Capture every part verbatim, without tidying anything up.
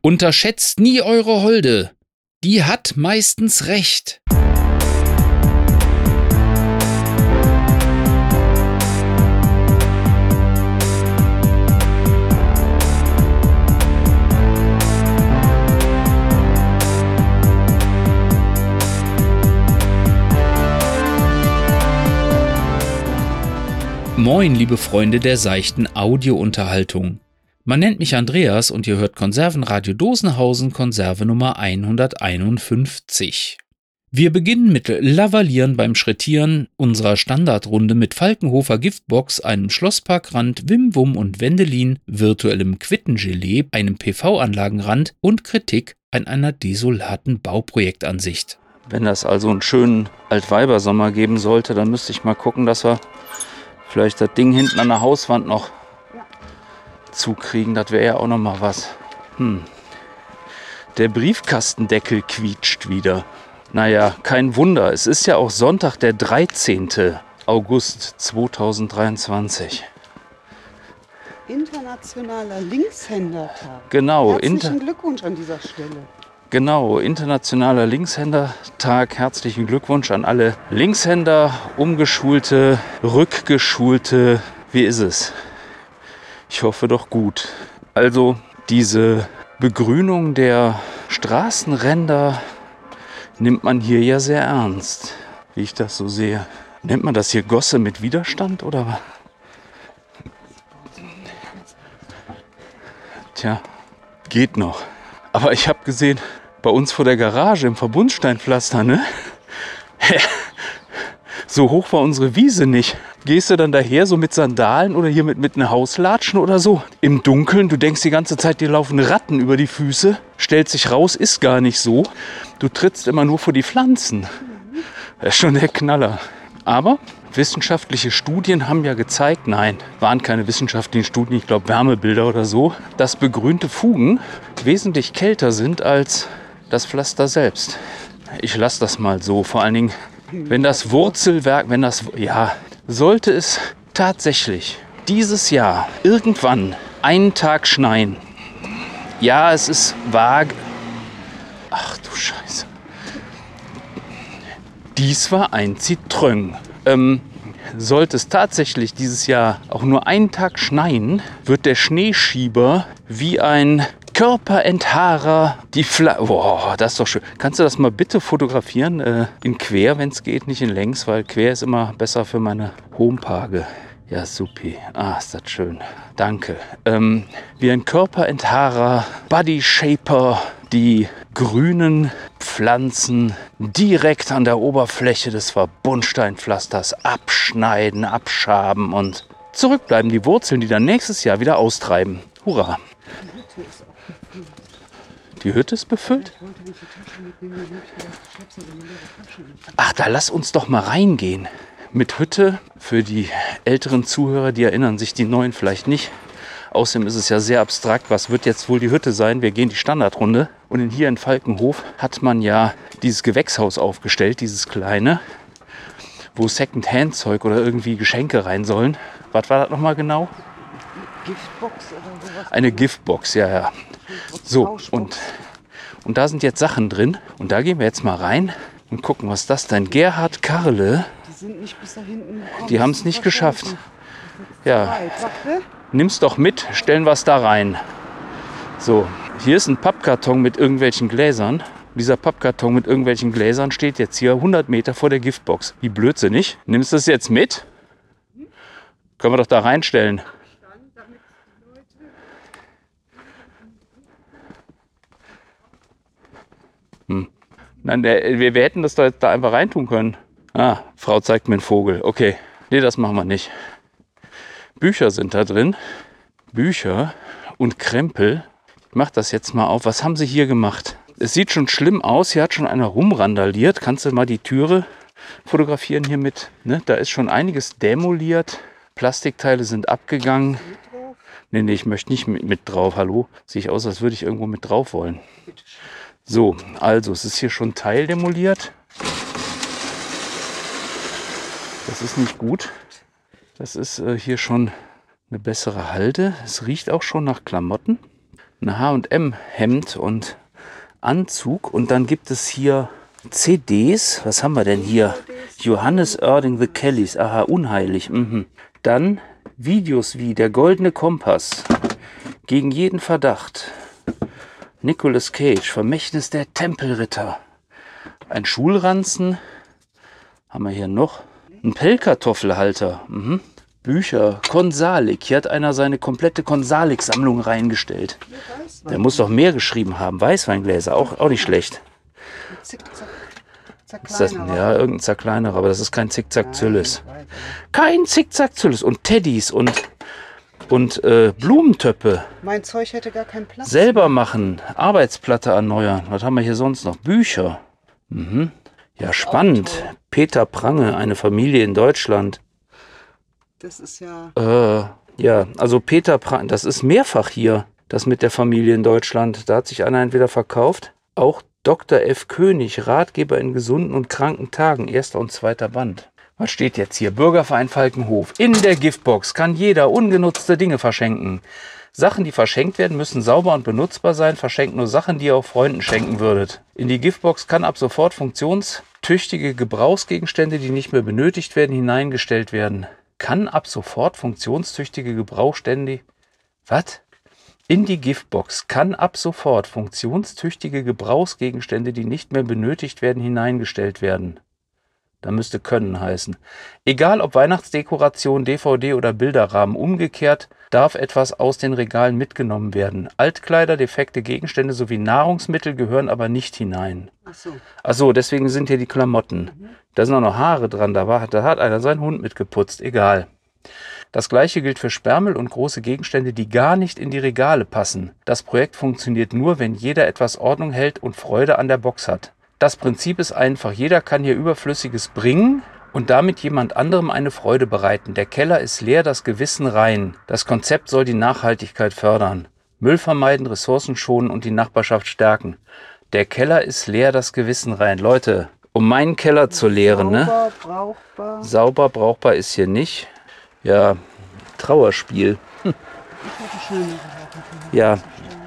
Unterschätzt nie eure Holde. Die hat meistens recht. Moin, liebe Freunde der seichten Audiounterhaltung. Man nennt mich Andreas und ihr hört Konservenradio Dosenhausen, Konserve Nummer hunderteinundfünfzig. Wir beginnen mit Lavalieren beim Schrittieren unserer Standardrunde mit Falkenhofer Giftbox, einem Schlossparkrand, Wim Wum und Wendelin, virtuellem Quittengelee, einem P V-Anlagenrand und Kritik an einer desolaten Bauprojektansicht. Wenn das also einen schönen Altweibersommer geben sollte, dann müsste ich mal gucken, dass wir vielleicht das Ding hinten an der Hauswand noch zukriegen. Das wäre ja auch noch mal was. Hm. Der Briefkastendeckel quietscht wieder. Naja, kein Wunder. Es ist ja auch Sonntag, der dreizehnten August zweitausenddreiundzwanzig. Internationaler Linkshändertag. Genau. Herzlichen Inter- Glückwunsch an dieser Stelle. Genau, Internationaler Linkshändertag. Herzlichen Glückwunsch an alle Linkshänder, Umgeschulte, Rückgeschulte. Wie ist es? Ich hoffe doch gut. Also diese Begrünung der Straßenränder nimmt man hier ja sehr ernst, wie ich das so sehe. Nennt man das hier Gosse mit Widerstand oder was? Tja, geht noch. Aber ich habe gesehen, bei uns vor der Garage im Verbundsteinpflaster, ne? So hoch war unsere Wiese nicht. Gehst du dann daher so mit Sandalen oder hier mit, mit einer Hauslatschen oder so? Im Dunkeln, du denkst die ganze Zeit, dir laufen Ratten über die Füße. Stellt sich raus, ist gar nicht so. Du trittst immer nur vor die Pflanzen. Das ist schon der Knaller. Aber wissenschaftliche Studien haben ja gezeigt, nein, waren keine wissenschaftlichen Studien, ich glaube Wärmebilder oder so, dass begrünte Fugen wesentlich kälter sind als das Pflaster selbst. Ich lasse das mal so, vor allen Dingen, wenn das Wurzelwerk, wenn das, ja, sollte es tatsächlich dieses Jahr irgendwann einen Tag schneien. Ja, es ist vage. Ach du Scheiße. Dies war ein Zitrön. Ähm, sollte es tatsächlich dieses Jahr auch nur einen Tag schneien, wird der Schneeschieber wie ein Körperentharer die Fla... Boah, das ist doch schön. Kannst du das mal bitte fotografieren? Äh, in quer, wenn es geht, nicht in längs, weil quer ist immer besser für meine Homepage. Ja, supi. Ah, ist das schön. Danke. Ähm, wie ein Körperentharer, Body Shaper, die grünen Pflanzen direkt an der Oberfläche des Verbundsteinpflasters abschneiden, abschaben und zurückbleiben die Wurzeln, die dann nächstes Jahr wieder austreiben. Hurra! Die Hütte ist befüllt? Ach, da lass uns doch mal reingehen. Mit Hütte, für die älteren Zuhörer, die erinnern sich, die neuen vielleicht nicht. Außerdem ist es ja sehr abstrakt, was wird jetzt wohl die Hütte sein? Wir gehen die Standardrunde. Und in, hier in Falkenhof hat man ja dieses Gewächshaus aufgestellt, dieses kleine, wo Second-Hand-Zeug oder irgendwie Geschenke rein sollen. Was war das nochmal genau? Giftbox oder sowas. Eine Giftbox, ja, ja. So, und, und da sind jetzt Sachen drin. Und da gehen wir jetzt mal rein und gucken, was das denn. Gerhard Karle, Die sind nicht bis da hinten gekommen. die haben es nicht geschafft. Ja, Warte. nimm's doch mit, stellen wir es da rein. So, hier ist ein Pappkarton mit irgendwelchen Gläsern. Dieser Pappkarton mit irgendwelchen Gläsern steht jetzt hier hundert Meter vor der Giftbox. Wie blödsinnig. Nimmst du das jetzt mit? Können wir doch da reinstellen. Hm. Nein, der, wir, wir hätten das da, da einfach reintun können. Ah, Frau zeigt mir einen Vogel. Okay, nee, das machen wir nicht. Bücher sind da drin. Bücher und Krempel. Ich mach das jetzt mal auf. Was haben sie hier gemacht? Es sieht schon schlimm aus. Hier hat schon einer rumrandaliert. Kannst du mal die Türe fotografieren hier mit? Ne? Da ist schon einiges demoliert. Plastikteile sind abgegangen. Nee, nee, ich möchte nicht mit, mit drauf. Hallo? Sehe ich aus, als würde ich irgendwo mit drauf wollen. So, also es ist hier schon teildemoliert. Das ist nicht gut. Das ist äh, hier schon eine bessere Halde. Es riecht auch schon nach Klamotten. ein H und M Hemd und Anzug. Und dann gibt es hier C Ds. Was haben wir denn hier? Johannes Oerding, The Kellys. Aha, unheilig. Mhm. Dann Videos wie Der Goldene Kompass. Gegen jeden Verdacht. Nicolas Cage. Vermächtnis der Tempelritter. Ein Schulranzen. Haben wir hier noch? Ein Pellkartoffelhalter. Mhm. Bücher. Konsalik. Hier hat einer seine komplette Konsalik-Sammlung reingestellt. Der muss doch mehr geschrieben haben. Weißweingläser. Auch, auch nicht schlecht. Ist das, ja, irgendein Zerkleinerer, aber das ist kein Zickzack-Züllis. Kein Zickzack-Züllis. Und Teddys und, und äh, Blumentöpfe. Mein Zeug hätte gar keinen Platz. Selber machen. Arbeitsplatte erneuern. Was haben wir hier sonst noch? Bücher. Mhm. Ja, spannend. Peter Prange, eine Familie in Deutschland. Das ist ja... Äh, ja, also Peter Prange, das ist mehrfach hier, das mit der Familie in Deutschland. Da hat sich einer entweder verkauft. Auch Doktor F. König, Ratgeber in gesunden und kranken Tagen, erster und zweiter Band. Was steht jetzt hier? Bürgerverein Falkenhof. In der Giftbox kann jeder ungenutzte Dinge verschenken. Sachen, die verschenkt werden, müssen sauber und benutzbar sein. Verschenkt nur Sachen, die ihr auch Freunden schenken würdet. In die Giftbox kann ab sofort funktionstüchtige Gebrauchsgegenstände, die nicht mehr benötigt werden, hineingestellt werden. Kann ab sofort funktionstüchtige Gebrauchsstände... Was? In die Giftbox kann ab sofort funktionstüchtige Gebrauchsgegenstände, die nicht mehr benötigt werden, hineingestellt werden. Da müsste können heißen. Egal ob Weihnachtsdekoration, D V D oder Bilderrahmen, umgekehrt darf etwas aus den Regalen mitgenommen werden. Altkleider, defekte Gegenstände sowie Nahrungsmittel gehören aber nicht hinein. Ach so. Ach so, deswegen sind hier die Klamotten. Mhm. Da sind auch noch Haare dran, da, war, da hat einer seinen Hund mitgeputzt, egal. Das gleiche gilt für Sperrmüll und große Gegenstände, die gar nicht in die Regale passen. Das Projekt funktioniert nur, wenn jeder etwas Ordnung hält und Freude an der Box hat. Das Prinzip ist einfach, jeder kann hier Überflüssiges bringen und damit jemand anderem eine Freude bereiten. Der Keller ist leer, das Gewissen rein. Das Konzept soll die Nachhaltigkeit fördern. Müll vermeiden, Ressourcen schonen und die Nachbarschaft stärken. Der Keller ist leer, das Gewissen rein. Leute, um meinen Keller zu leeren, ne? Sauber, brauchbar. Sauber, brauchbar ist hier nicht. Ja, Trauerspiel. Hm. Ich hätte schöne Sachen. Ja.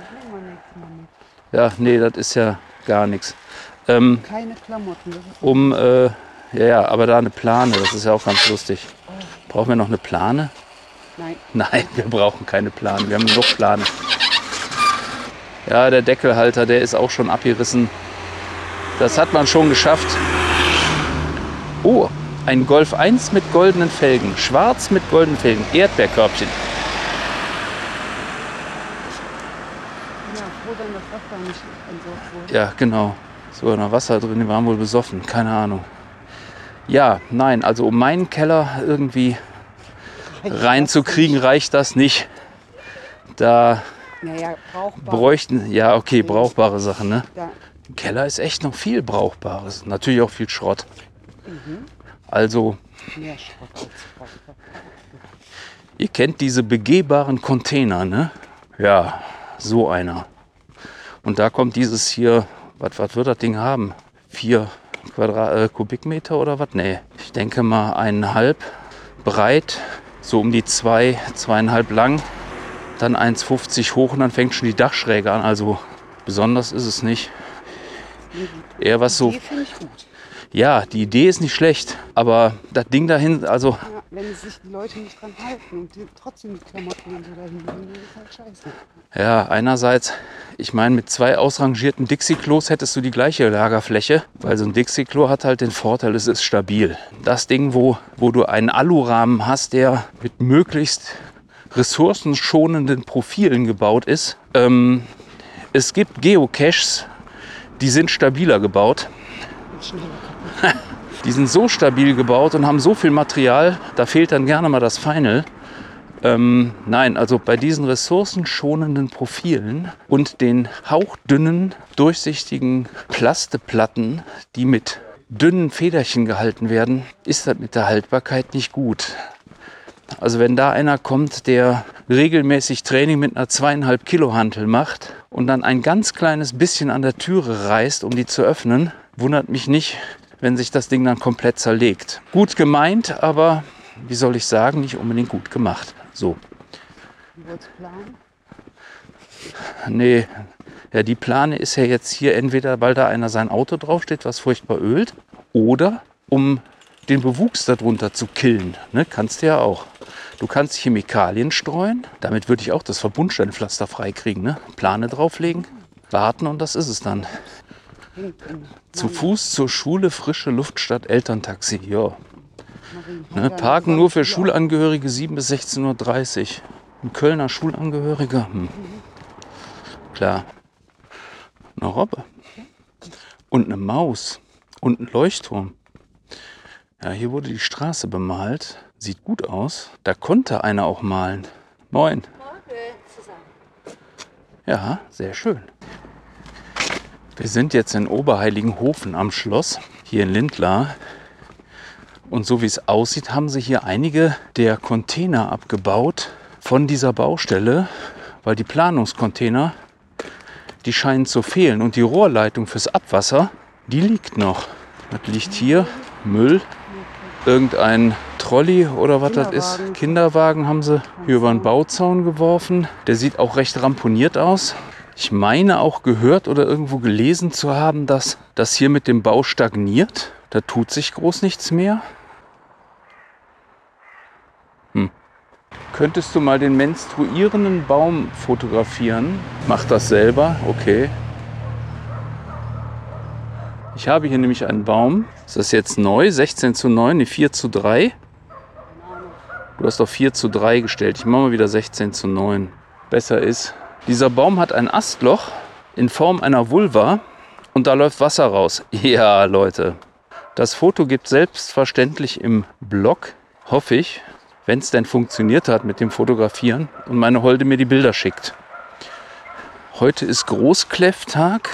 Ja, nee, das ist ja gar nichts. Ähm, Keine Klamotten. Das ist um, äh, ja, ja, aber da eine Plane, das ist ja auch ganz lustig. Brauchen wir noch eine Plane? Nein. Nein, wir brauchen keine Plane, wir haben genug Plane. Ja, der Deckelhalter, der ist auch schon abgerissen. Das hat man schon geschafft. Oh, ein Golf eins mit goldenen Felgen. Schwarz mit goldenen Felgen. Erdbeerkörbchen. Ja, froh sein, dass das da nicht entsorgt wurde. Ja, genau. So, noch Wasser drin, die waren wohl besoffen. Keine Ahnung. Ja, nein, also um meinen Keller irgendwie reinzukriegen, reicht das nicht. Da Naja, brauchbar. bräuchten, ja okay, brauchbare Sachen, ne? Ja. Im Keller ist echt noch viel Brauchbares. Natürlich auch viel Schrott. Mhm. Also, Mehr Schrott als brauchbar. ihr kennt diese begehbaren Container, ne? Ja, so einer. Und da kommt dieses hier, was, was wird das Ding haben? Vier Quadrat, äh, Kubikmeter oder was? Nee, ich denke mal eineinhalb breit, so um die zwei, zweieinhalb lang, dann eins fünfzig hoch und dann fängt schon die Dachschräge an. Also besonders ist es nicht. Eher was so. Die finde ich gut. Ja, die Idee ist nicht schlecht, aber das Ding dahin, also Ja, wenn sich die Leute nicht dran halten und die trotzdem die Klamotten und so dahin legen, ist halt scheiße. ja, einerseits, ich meine, mit zwei ausrangierten Dixie-Klos hättest du die gleiche Lagerfläche, weil so ein Dixie-Klo hat halt den Vorteil, es ist stabil. Das Ding, wo, wo du einen Alurahmen hast, der mit möglichst ressourcenschonenden Profilen gebaut ist. Ähm, es gibt Geocaches, die sind stabiler gebaut. Die sind so stabil gebaut und haben so viel Material, da fehlt dann gerne mal das Final. Ähm, nein, also bei diesen ressourcenschonenden Profilen und den hauchdünnen, durchsichtigen Plasteplatten, die mit dünnen Federchen gehalten werden, ist das mit der Haltbarkeit nicht gut. Also wenn da einer kommt, der regelmäßig Training mit einer zweieinhalb Kilo Hantel macht und dann ein ganz kleines bisschen an der Türe reißt, um die zu öffnen, wundert mich nicht, wenn sich das Ding dann komplett zerlegt. Gut gemeint, aber wie soll ich sagen, nicht unbedingt gut gemacht. So. Du wolltest planen? Nee, ja, die Plane ist ja jetzt hier entweder, weil da einer sein Auto draufsteht, was furchtbar ölt, oder um den Bewuchs darunter zu killen. Ne? Kannst du ja auch. Du kannst Chemikalien streuen. Damit würde ich auch das Verbundsteinpflaster freikriegen. Ne? Plane drauflegen, warten und das ist es dann. Zu Fuß zur Schule, frische Luft statt Elterntaxi. Ja. Ne? Parken nur für Schulangehörige sieben bis sechzehn Uhr dreißig. Ein Kölner Schulangehöriger? Hm. Klar. Eine Robbe. Und eine Maus. Und ein Leuchtturm. Ja, hier wurde die Straße bemalt. Sieht gut aus. Da konnte einer auch malen. Moin. Ja, sehr schön. Wir sind jetzt in Oberheiligenhofen am Schloss, hier in Lindlar. Und so wie es aussieht, haben sie hier einige der Container abgebaut von dieser Baustelle, weil die Planungscontainer, die scheinen zu fehlen. Und die Rohrleitung fürs Abwasser, die liegt noch. Das liegt hier. Müll. Irgendein Trolley oder was das ist. Kinderwagen haben sie hier über einen Bauzaun geworfen. Der sieht auch recht ramponiert aus. Ich meine auch gehört oder irgendwo gelesen zu haben, dass das hier mit dem Bau stagniert. Da tut sich groß nichts mehr. Hm. Könntest du mal den menstruierenden Baum fotografieren? Mach das selber, okay. Ich habe hier nämlich einen Baum. Ist das jetzt neu? sechzehn zu neun, nee, vier zu drei. Du hast auf vier zu drei gestellt. Ich mache mal wieder sechzehn zu neun. Besser ist. Dieser Baum hat ein Astloch in Form einer Vulva und da läuft Wasser raus. Ja, Leute. Das Foto gibt selbstverständlich im Blog, hoffe ich, wenn es denn funktioniert hat mit dem Fotografieren und meine Holde mir die Bilder schickt. Heute ist Großkläfftag.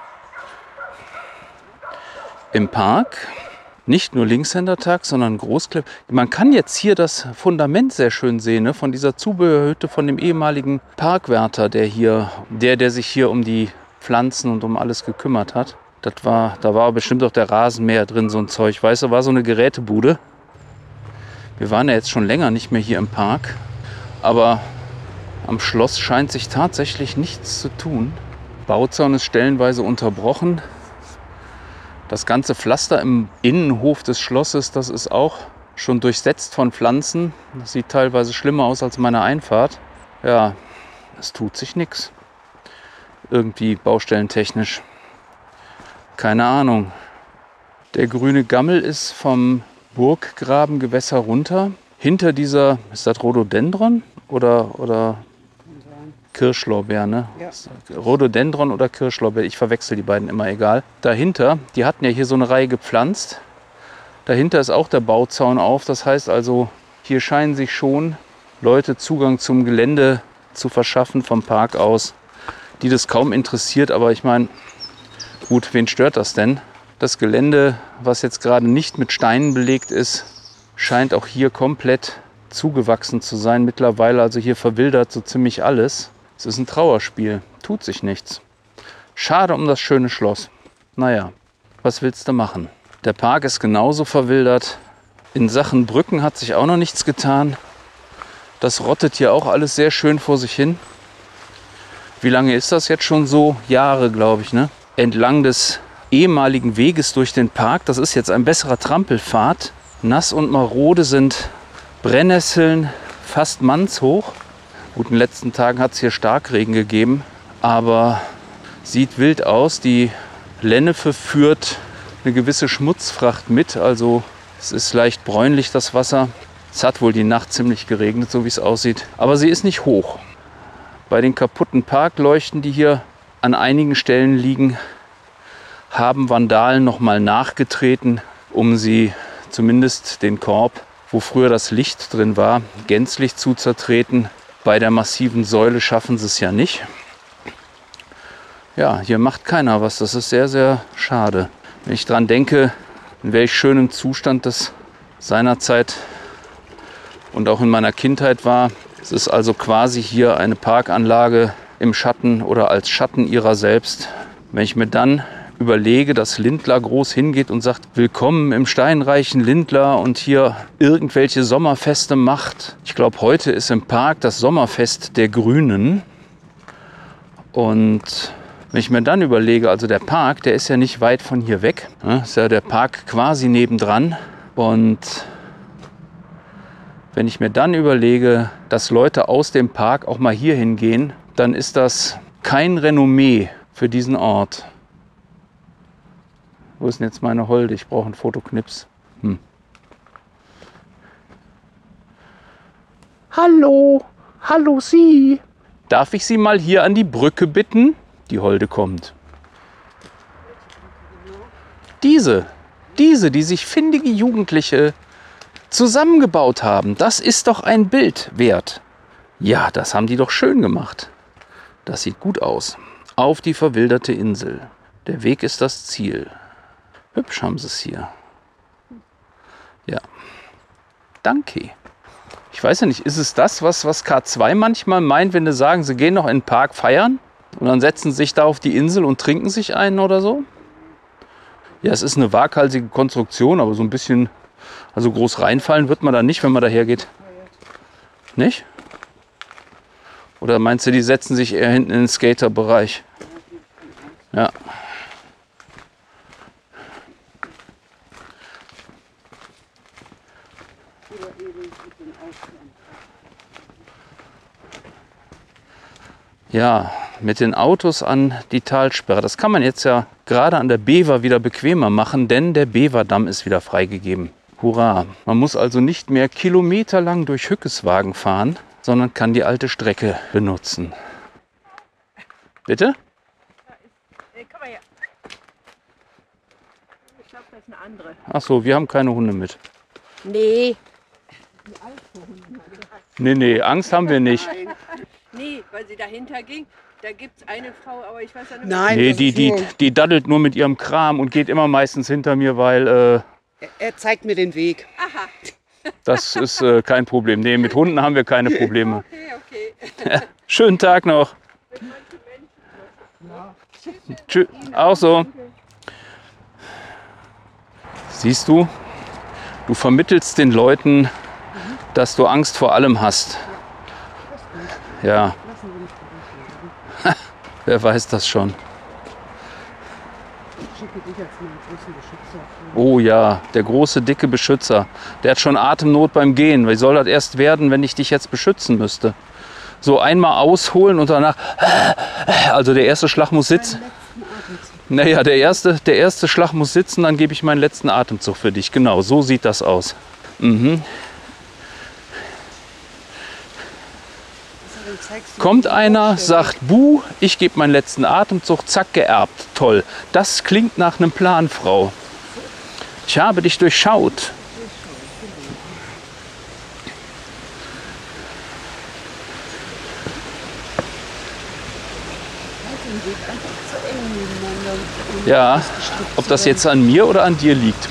Im Park, nicht nur Linkshändertag, sondern Großkleff. Man kann jetzt hier das Fundament sehr schön sehen, ne? Von dieser Zubehörhütte von dem ehemaligen Parkwärter, der hier, der, der sich hier um die Pflanzen und um alles gekümmert hat. Das war, da war bestimmt auch der Rasenmäher drin, so ein Zeug. Weißt du, war so eine Gerätebude. Wir waren ja jetzt schon länger nicht mehr hier im Park, aber am Schloss scheint sich tatsächlich nichts zu tun. Bauzaun ist stellenweise unterbrochen. Das ganze Pflaster im Innenhof des Schlosses, das ist auch schon durchsetzt von Pflanzen. Das sieht teilweise schlimmer aus als meine Einfahrt. Ja, es tut sich nichts. Irgendwie baustellentechnisch. Keine Ahnung. Der grüne Gammel ist vom Burggravengewässer runter. Hinter dieser, ist das Rhododendron oder, oder Kirschlorbeer, ne? Ja. Rhododendron oder Kirschlorbeer, ich verwechsel die beiden immer, egal. Dahinter, die hatten ja hier so eine Reihe gepflanzt. Dahinter ist auch der Bauzaun auf. Das heißt also, hier scheinen sich schon Leute Zugang zum Gelände zu verschaffen vom Park aus, die das kaum interessiert. Aber ich meine, gut, wen stört das denn? Das Gelände, was jetzt gerade nicht mit Steinen belegt ist, scheint auch hier komplett zugewachsen zu sein mittlerweile. Also hier verwildert so ziemlich alles. Es ist ein Trauerspiel. Tut sich nichts. Schade um das schöne Schloss. Naja, was willst du machen? Der Park ist genauso verwildert. In Sachen Brücken hat sich auch noch nichts getan. Das rottet hier auch alles sehr schön vor sich hin. Wie lange ist das jetzt schon so? Jahre, glaube ich, ne? Entlang des ehemaligen Weges durch den Park. Das ist jetzt ein besserer Trampelpfad. Nass und marode sind Brennnesseln fast mannshoch. Gut, in den letzten Tagen hat es hier Starkregen gegeben, aber sieht wild aus. Die Lennefe führt eine gewisse Schmutzfracht mit, also es ist leicht bräunlich, das Wasser. Es hat wohl die Nacht ziemlich geregnet, so wie es aussieht, aber sie ist nicht hoch. Bei den kaputten Parkleuchten, die hier an einigen Stellen liegen, haben Vandalen nochmal nachgetreten, um sie zumindest den Korb, wo früher das Licht drin war, gänzlich zu zertreten. Bei der massiven Säule schaffen sie es ja nicht. Ja, hier macht keiner was. Das ist sehr, sehr schade. Wenn ich daran denke, in welch schönem Zustand das seinerzeit und auch in meiner Kindheit war. Es ist also quasi hier eine Parkanlage im Schatten oder als Schatten ihrer selbst. Wenn ich mir dann überlege, dass Lindlar groß hingeht und sagt, willkommen im steinreichen Lindlar und hier irgendwelche Sommerfeste macht. Ich glaube, heute ist im Park das Sommerfest der Grünen. Und wenn ich mir dann überlege, also der Park, der ist ja nicht weit von hier weg. Ne? Ist ja der Park quasi nebendran. Und wenn ich mir dann überlege, dass Leute aus dem Park auch mal hier hingehen, dann ist das kein Renommee für diesen Ort. Wo ist denn jetzt meine Holde? Ich brauche einen Fotoknips. Hm. Hallo, hallo Sie. Darf ich Sie mal hier an die Brücke bitten? Die Holde kommt. Diese, diese, die sich findige Jugendliche zusammengebaut haben, das ist doch ein Bild wert. Ja, das haben die doch schön gemacht. Das sieht gut aus. Auf die verwilderte Insel. Der Weg ist das Ziel. Hübsch haben sie es hier. Ja. Danke. Ich weiß ja nicht, ist es das, was, was K zwei manchmal meint, wenn sie sagen, sie gehen noch in den Park feiern und dann setzen sie sich da auf die Insel und trinken sich einen oder so? Ja, es ist eine waghalsige Konstruktion, aber so ein bisschen, also groß reinfallen wird man da nicht, wenn man daher geht. Nicht? Oder meinst du, die setzen sich eher hinten in den Skaterbereich? Ja. Ja, mit den Autos an die Talsperre. Das kann man jetzt ja gerade an der Bever wieder bequemer machen, denn der Beverdamm ist wieder freigegeben. Hurra! Man muss also nicht mehr kilometerlang durch Hückeswagen fahren, sondern kann die alte Strecke benutzen. Bitte? Komm mal her. Ich glaube, das ist eine andere. Ach so, wir haben keine Hunde mit. Nee. Nee, nee, Angst haben wir nicht. Nee, weil sie dahinter ging. Da gibt es eine Frau, aber ich weiß ja nicht. Nein, Nee, das die, ist die, nur- die daddelt nur mit ihrem Kram und geht immer meistens hinter mir, weil äh, Er- Er zeigt mir den Weg. Aha, das ist äh, kein Problem. Nee, mit Hunden haben wir keine Probleme. okay, okay. Schönen Tag noch. Tschüss. Auch so. Siehst du, du vermittelst den Leuten, dass du Angst vor allem hast. Ja. Wer weiß das schon. Ich schicke dich als meinen großen Beschützer. Oh ja, der große, dicke Beschützer. Der hat schon Atemnot beim Gehen. Wie soll das erst werden, wenn ich dich jetzt beschützen müsste? So einmal ausholen und danach... Also der erste Schlag muss sitzen. Naja, der erste, der erste Schlag muss sitzen, dann gebe ich meinen letzten Atemzug für dich. Genau, so sieht das aus. Mhm. Kommt einer, sagt Buh, ich gebe meinen letzten Atemzug, zack, geerbt. Toll. Das klingt nach einem Plan, Frau. Ich habe dich durchschaut. Ja, ob das jetzt an mir oder an dir liegt.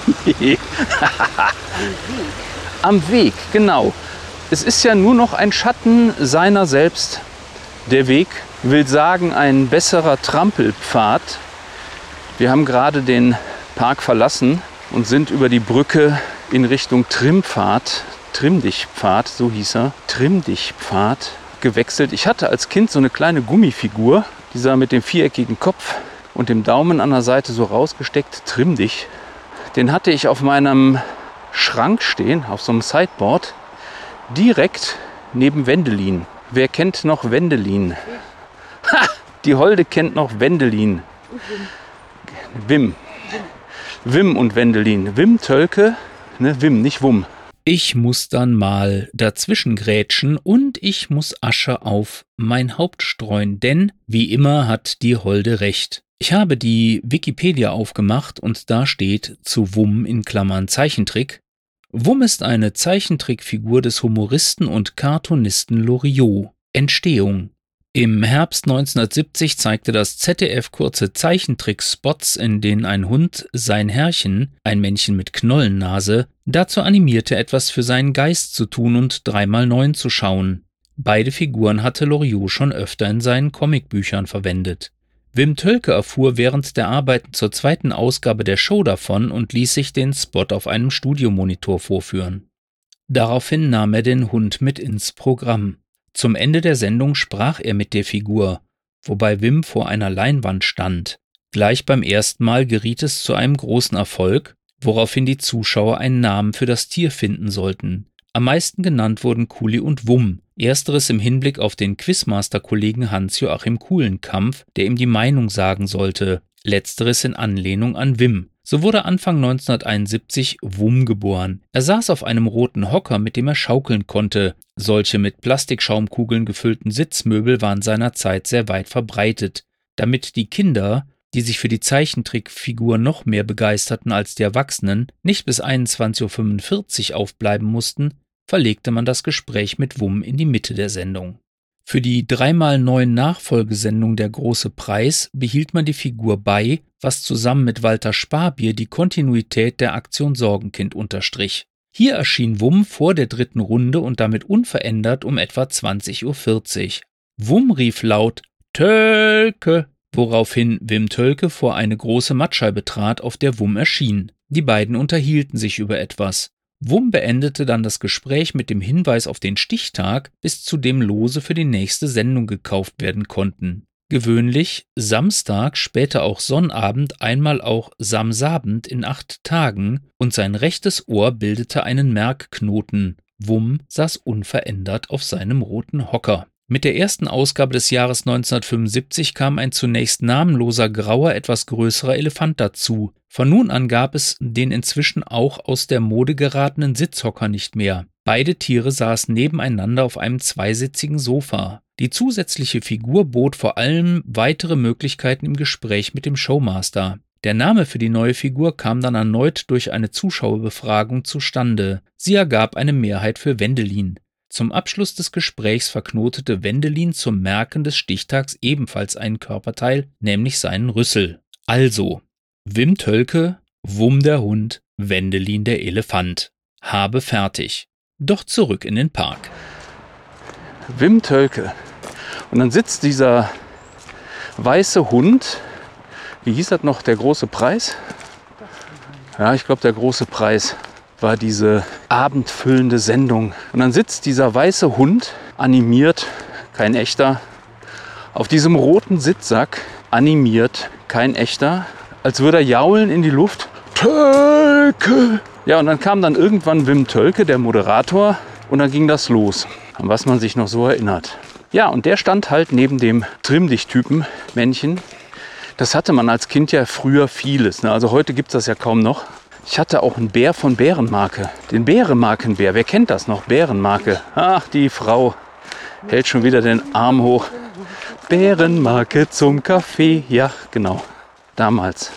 Am Weg, genau. Es ist ja nur noch ein Schatten seiner selbst. Der Weg will sagen, ein besserer Trampelpfad. Wir haben gerade den Park verlassen und sind über die Brücke in Richtung Trimpfad, Trimm-dich-Pfad, so hieß er, Trimm-dich-Pfad gewechselt. Ich hatte als Kind so eine kleine Gummifigur, dieser mit dem viereckigen Kopf und dem Daumen an der Seite so rausgesteckt, Trimm dich. Den hatte ich auf meinem Schrank stehen, auf so einem Sideboard, direkt neben Wendelin. Wer kennt noch Wendelin? Ha! Die Holde kennt noch Wendelin. Wim. Wim und Wendelin. Wim Tölke, ne, Wim, nicht Wum. Ich muss dann mal dazwischen grätschen und ich muss Asche auf mein Haupt streuen, denn wie immer hat die Holde recht. Ich habe die Wikipedia aufgemacht und da steht zu Wum in Klammern Zeichentrick. Wum ist eine Zeichentrickfigur des Humoristen und Cartoonisten Loriot. Entstehung: Im Herbst neunzehnhundertsiebzig zeigte das Z D F kurze Zeichentrick-Spots, in denen ein Hund sein Herrchen, ein Männchen mit Knollennase, dazu animierte, etwas für seinen Geist zu tun und dreimal neun zu schauen. Beide Figuren hatte Loriot schon öfter in seinen Comicbüchern verwendet. Wim Tölke erfuhr während der Arbeiten zur zweiten Ausgabe der Show davon und ließ sich den Spot auf einem Studiomonitor vorführen. Daraufhin nahm er den Hund mit ins Programm. Zum Ende der Sendung sprach er mit der Figur. wobei Wim vor einer Leinwand stand. Gleich beim ersten Mal geriet es zu einem großen Erfolg, woraufhin die Zuschauer einen Namen für das Tier finden sollten. Am meisten genannt wurden Kuli und Wum, ersteres im Hinblick auf den Quizmaster-Kollegen Hans-Joachim Kulenkampff, der ihm die Meinung sagen sollte, letzteres in Anlehnung an Wim. So wurde Anfang neunzehnhunderteinundsiebzig Wum geboren. Er saß auf einem roten Hocker, mit dem er schaukeln konnte. Solche mit Plastikschaumkugeln gefüllten Sitzmöbel waren seinerzeit sehr weit verbreitet. Damit die Kinder, die sich für die Zeichentrickfigur noch mehr begeisterten als die Erwachsenen, nicht bis einundzwanzig Uhr fünfundvierzig aufbleiben mussten, verlegte man das Gespräch mit Wum in die Mitte der Sendung. Für die dreimal neun Nachfolgesendung Der große Preis behielt man die Figur bei, was zusammen mit Walter Sparbier die Kontinuität der Aktion Sorgenkind unterstrich. Hier erschien Wum vor der dritten Runde und damit unverändert um etwa zwanzig Uhr vierzig. Wum rief laut »Tölke«, woraufhin Wim Tölke vor eine große Mattscheibe trat, auf der Wum erschien. Die beiden unterhielten sich über etwas. Wum beendete dann das Gespräch mit dem Hinweis auf den Stichtag, bis zu dem Lose für die nächste Sendung gekauft werden konnten. Gewöhnlich Samstag, später auch Sonnabend, einmal auch Samsabend in acht Tagen, und sein rechtes Ohr bildete einen Merkknoten. Wum saß unverändert auf seinem roten Hocker. Mit der ersten Ausgabe des Jahres neunzehnhundertfünfundsiebzig kam ein zunächst namenloser, grauer, etwas größerer Elefant dazu. Von nun an gab es den inzwischen auch aus der Mode geratenen Sitzhocker nicht mehr. Beide Tiere saßen nebeneinander auf einem zweisitzigen Sofa. Die zusätzliche Figur bot vor allem weitere Möglichkeiten im Gespräch mit dem Showmaster. Der Name für die neue Figur kam dann erneut durch eine Zuschauerbefragung zustande. Sie ergab eine Mehrheit für Wendelin. Zum Abschluss des Gesprächs verknotete Wendelin zum Merken des Stichtags ebenfalls einen Körperteil, nämlich seinen Rüssel. Also, Wim Tölke, Wum der Hund, Wendelin der Elefant. Habe fertig. Doch zurück in den Park. Wim Tölke. Und dann sitzt dieser weiße Hund, wie hieß das noch, der große Preis? Ja, ich glaube, der große Preis war diese abendfüllende Sendung. Und dann sitzt dieser weiße Hund, animiert, kein echter, auf diesem roten Sitzsack, animiert, kein echter, als würde er jaulen in die Luft. Tölke! Ja, und dann kam dann irgendwann Wim Tölke, der Moderator, und dann ging das los, an was man sich noch so erinnert. Ja, und der stand halt neben dem Trimm-Dich-Typen, Männchen. Das hatte man als Kind ja früher vieles, ne? Also heute gibt es das ja kaum noch. Ich hatte auch einen Bär von Bärenmarke. Den Bärenmarkenbär. Wer kennt das noch? Bärenmarke. Ach, die Frau hält schon wieder den Arm hoch. Bärenmarke zum Kaffee. Ja, genau. Damals.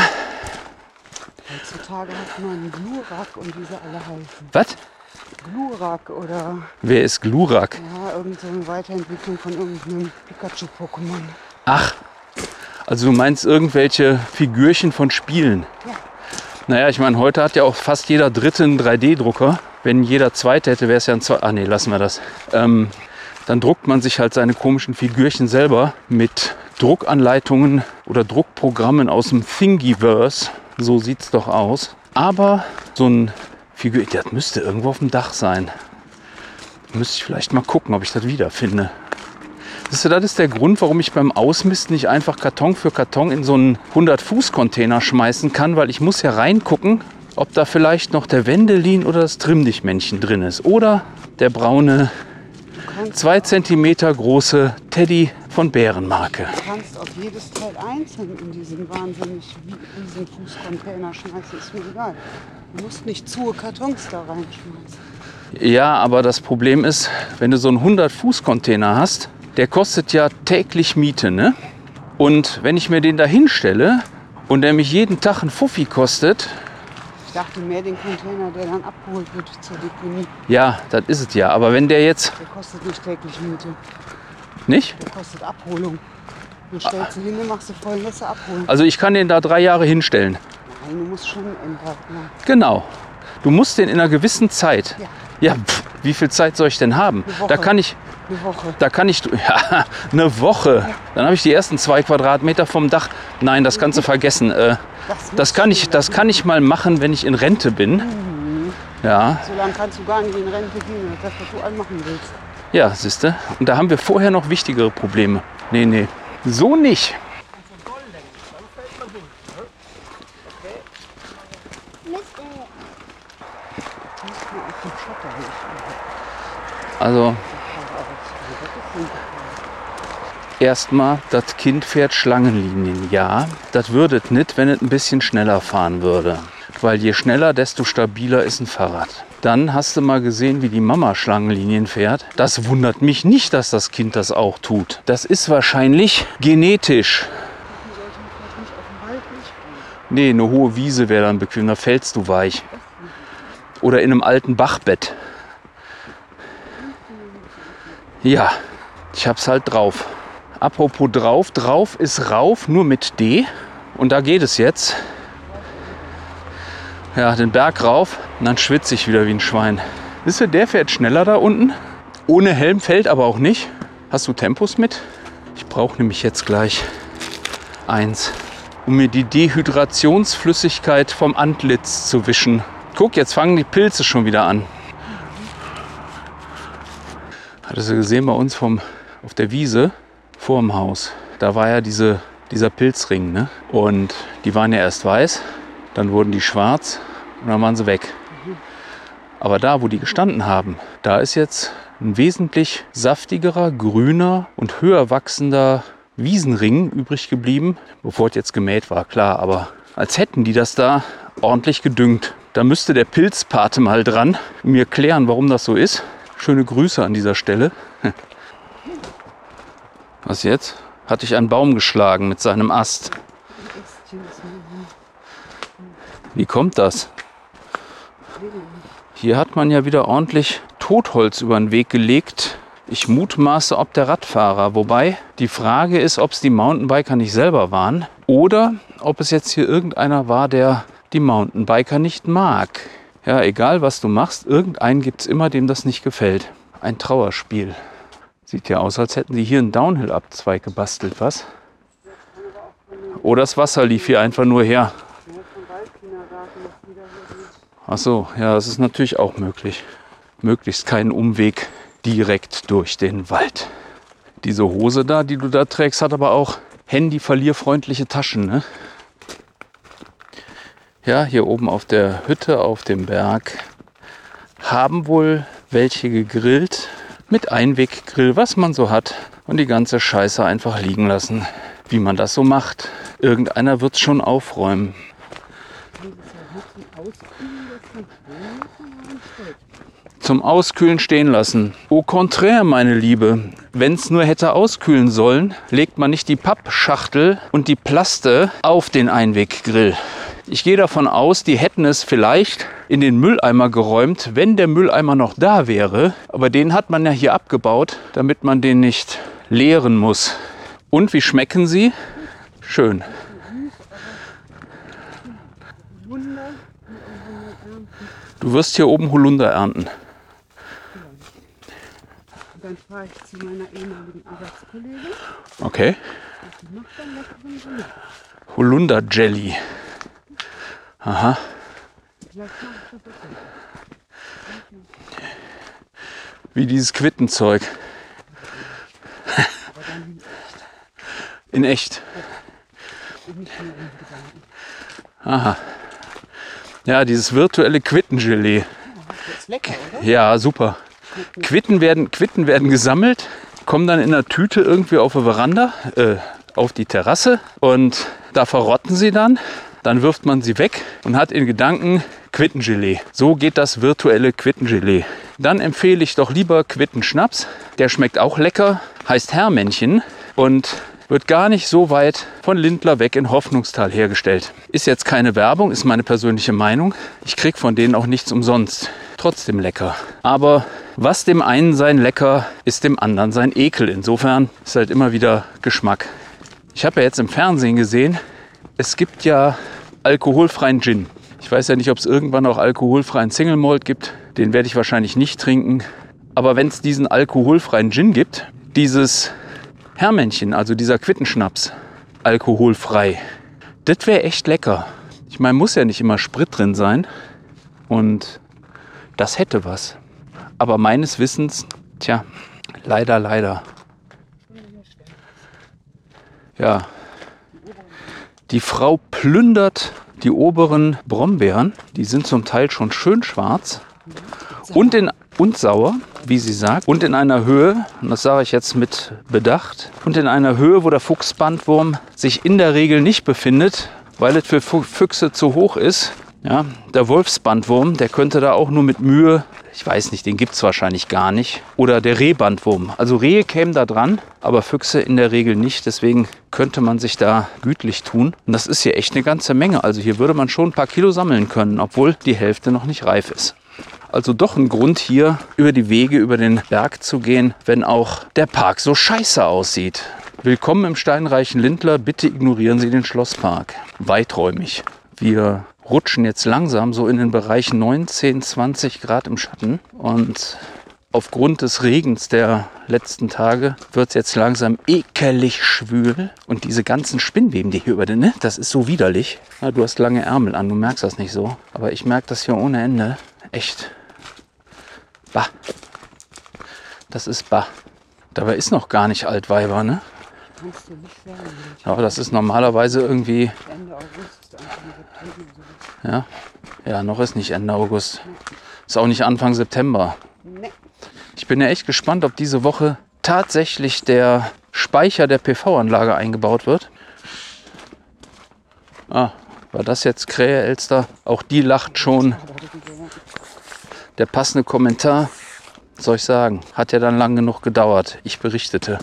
Heutzutage hat man Glurak und wie sie alle heißen. Was? Glurak oder Wer ist Glurak? ja, irgend so eine Weiterentwicklung von irgendeinem Pikachu-Pokémon. Ach, also du meinst irgendwelche Figürchen von Spielen? Ja. Naja, ich meine, heute hat ja auch fast jeder Dritte einen drei D Drucker. Wenn jeder Zweite hätte, wäre es ja ein Zwei... Ah nee, lassen wir das. Ähm, dann druckt man sich halt seine komischen Figürchen selber mit Druckanleitungen oder Druckprogrammen aus dem Thingiverse. So sieht es doch aus. Aber so ein Figur, das müsste irgendwo auf dem Dach sein. Müsste ich vielleicht mal gucken, ob ich das wiederfinde. Siehst du, das ist der Grund, warum ich beim Ausmisten nicht einfach Karton für Karton in so einen hundert-Fuß-Container schmeißen kann, weil ich muss ja reingucken, ob da vielleicht noch der Wendelin oder das Trimm-Dich-Männchen drin ist. Oder der braune, zwei Zentimeter große Teddy von Bärenmarke. Du kannst auf jedes Teil einzeln in diesen wahnsinnig riesen Fußcontainer schmeißen, ist mir egal. Du musst nicht zu Kartons da reinschmeißen. Ja, aber das Problem ist, wenn du so einen hundert-Fuß-Container hast, der kostet ja täglich Miete, ne? Und wenn ich mir den da hinstelle und der mich jeden Tag ein Fuffi kostet... Ich dachte mehr den Container, der dann abgeholt wird zur Deponie. Ja, das ist es ja. Aber wenn der jetzt... Der kostet nicht täglich Miete. Nicht? Der kostet Abholung. Dann stellst du hin und machst du voll, lässt du abholen. Also ich kann den da drei Jahre hinstellen. Nein, du musst schon ändern. Ja. Genau. Du musst den in einer gewissen Zeit... Ja. Ja, pff, wie viel Zeit soll ich denn haben? Eine Woche. Da kann ich... Eine Woche. Da kann ich... Ja, eine Woche. Ja. Dann habe ich die ersten zwei Quadratmeter vom Dach. Nein, das kannst du vergessen. Äh, Das, das, kann ich, das kann ich mal machen, wenn ich in Rente bin. Mhm. Ja, So lange kannst du gar nicht in Rente gehen, das, was du anmachen willst. ja, siehste. Und da haben wir vorher noch wichtigere Probleme. Nee, nee. So nicht. Also erstmal, das Kind fährt Schlangenlinien. Ja, das würde es nicht, wenn es ein bisschen schneller fahren würde. Weil je schneller, desto stabiler ist ein Fahrrad. Dann hast du mal gesehen, wie die Mama Schlangenlinien fährt. Das wundert mich nicht, dass das Kind das auch tut. Das ist wahrscheinlich genetisch. Nee, eine hohe Wiese wäre dann bequem, da fällst du weich. Oder in einem alten Bachbett. Ja, ich hab's halt drauf. Apropos drauf, drauf ist rauf, nur mit D. Und da geht es jetzt. Ja, den Berg rauf und dann schwitze ich wieder wie ein Schwein. Wisst ihr, der fährt schneller da unten. Ohne Helm fällt aber auch nicht. Hast du Tempos mit? Ich brauche nämlich jetzt gleich eins, um mir die Dehydrationsflüssigkeit vom Antlitz zu wischen. Guck, jetzt fangen die Pilze schon wieder an. Hattest du gesehen bei uns vom, auf der Wiese vor dem Haus? Da war ja diese, dieser Pilzring, ne? Und die waren ja erst weiß, dann wurden die schwarz und dann waren sie weg. Aber da, wo die gestanden haben, da ist jetzt ein wesentlich saftigerer, grüner und höher wachsender Wiesenring übrig geblieben, bevor es jetzt gemäht war, klar. Aber als hätten die das da ordentlich gedüngt. Da müsste der Pilzpate mal dran und mir klären, warum das so ist. Schöne Grüße an dieser Stelle. Was jetzt? Hatte ich einen Baum geschlagen mit seinem Ast. Wie kommt das? Hier hat man ja wieder ordentlich Totholz über den Weg gelegt. Ich mutmaße, ob der Radfahrer. Wobei die Frage ist, ob es die Mountainbiker nicht selber waren oder ob es jetzt hier irgendeiner war, der die Mountainbiker nicht mag. Ja, egal was du machst, irgendeinen gibt es immer, dem das nicht gefällt. Ein Trauerspiel. Sieht ja aus, als hätten sie hier einen Downhill-Abzweig gebastelt, was? Oder das Wasser lief hier einfach nur her. Ach so, ja, das ist natürlich auch möglich. Möglichst keinen Umweg direkt durch den Wald. Diese Hose da, die du da trägst, hat aber auch handyverlierfreundliche Taschen, ne? Ja, hier oben auf der Hütte auf dem Berg haben wohl welche gegrillt mit Einweggrill, was man so hat, und die ganze Scheiße einfach liegen lassen, wie man das so macht. Irgendeiner wird es schon aufräumen. Zum Auskühlen stehen lassen. Au contraire, meine Liebe. Wenn es nur hätte auskühlen sollen, legt man nicht die Pappschachtel und die Plaste auf den Einweggrill. Ich gehe davon aus, die hätten es vielleicht in den Mülleimer geräumt, wenn der Mülleimer noch da wäre. Aber den hat man ja hier abgebaut, damit man den nicht leeren muss. Und wie schmecken sie? Schön. Du wirst hier oben Holunder ernten. Dann fahre ich zu meiner ehemaligen Arbeitskollegin. Okay. Die macht dann leckeren Holunder. Holunder Jelly. Aha. Vielleicht mache ich das auch. Wie dieses Quittenzeug. Aber dann In echt. nicht nur in Gedanken. Aha. Ja, dieses virtuelle Quittengelee. Das ist lecker, oder? Ja, super. Quitten werden, Quitten werden gesammelt, kommen dann in einer Tüte irgendwie auf die Veranda, äh, auf die Terrasse und da verrotten sie dann. Dann wirft man sie weg und hat in Gedanken Quittengelee. So geht das virtuelle Quittengelee. Dann empfehle ich doch lieber Quittenschnaps. Der schmeckt auch lecker, heißt Herrmännchen und wird gar nicht so weit von Lindlar weg in Hoffnungstal hergestellt. Ist jetzt keine Werbung, ist meine persönliche Meinung. Ich kriege von denen auch nichts umsonst. Trotzdem lecker. Aber was dem einen sein lecker, ist dem anderen sein Ekel. Insofern ist halt immer wieder Geschmack. Ich habe ja jetzt im Fernsehen gesehen, es gibt ja alkoholfreien Gin. Ich weiß ja nicht, ob es irgendwann auch alkoholfreien Single Malt gibt. Den werde ich wahrscheinlich nicht trinken. Aber wenn es diesen alkoholfreien Gin gibt, dieses Herrmännchen, also dieser Quittenschnaps, alkoholfrei, das wäre echt lecker. Ich meine, muss ja nicht immer Sprit drin sein. Und das hätte was. Aber meines Wissens, tja, leider, leider. Ja, die Frau plündert die oberen Brombeeren. Die sind zum Teil schon schön schwarz und, in, und sauer, wie sie sagt. Und in einer Höhe, und das sage ich jetzt mit Bedacht, und in einer Höhe, wo der Fuchsbandwurm sich in der Regel nicht befindet, weil es für Füchse zu hoch ist. Ja, der Wolfsbandwurm, der könnte da auch nur mit Mühe, ich weiß nicht, den gibt es wahrscheinlich gar nicht. Oder der Rehbandwurm. Also Rehe kämen da dran, aber Füchse in der Regel nicht. Deswegen könnte man sich da gütlich tun. Und das ist hier echt eine ganze Menge. Also hier würde man schon ein paar Kilo sammeln können, obwohl die Hälfte noch nicht reif ist. Also doch ein Grund hier über die Wege, über den Berg zu gehen, wenn auch der Park so scheiße aussieht. Willkommen im steinreichen Lindlar, bitte ignorieren Sie den Schlosspark. Weiträumig. Wir rutschen jetzt langsam so in den Bereich neunzehn, zwanzig Grad im Schatten. Und aufgrund des Regens der letzten Tage wird es jetzt langsam ekelig schwül. Und diese ganzen Spinnweben, die hier über den, ne, das ist so widerlich. Ja, du hast lange Ärmel an, du merkst das nicht so. Aber ich merke das hier ohne Ende. Echt. Bah. Das ist bah. Dabei ist noch gar nicht Altweiber, ne? Kannst du nicht sagen. Aber das ist normalerweise irgendwie... Ende August, Anfang September. So. Ja, ja, noch ist nicht Ende August. Ist auch nicht Anfang September. Nee. Ich bin ja echt gespannt, ob diese Woche tatsächlich der Speicher der P V-Anlage eingebaut wird. Ah, war das jetzt Krähe Elster? Auch die lacht schon. Der passende Kommentar, was soll ich sagen, hat ja dann lang genug gedauert. Ich berichtete.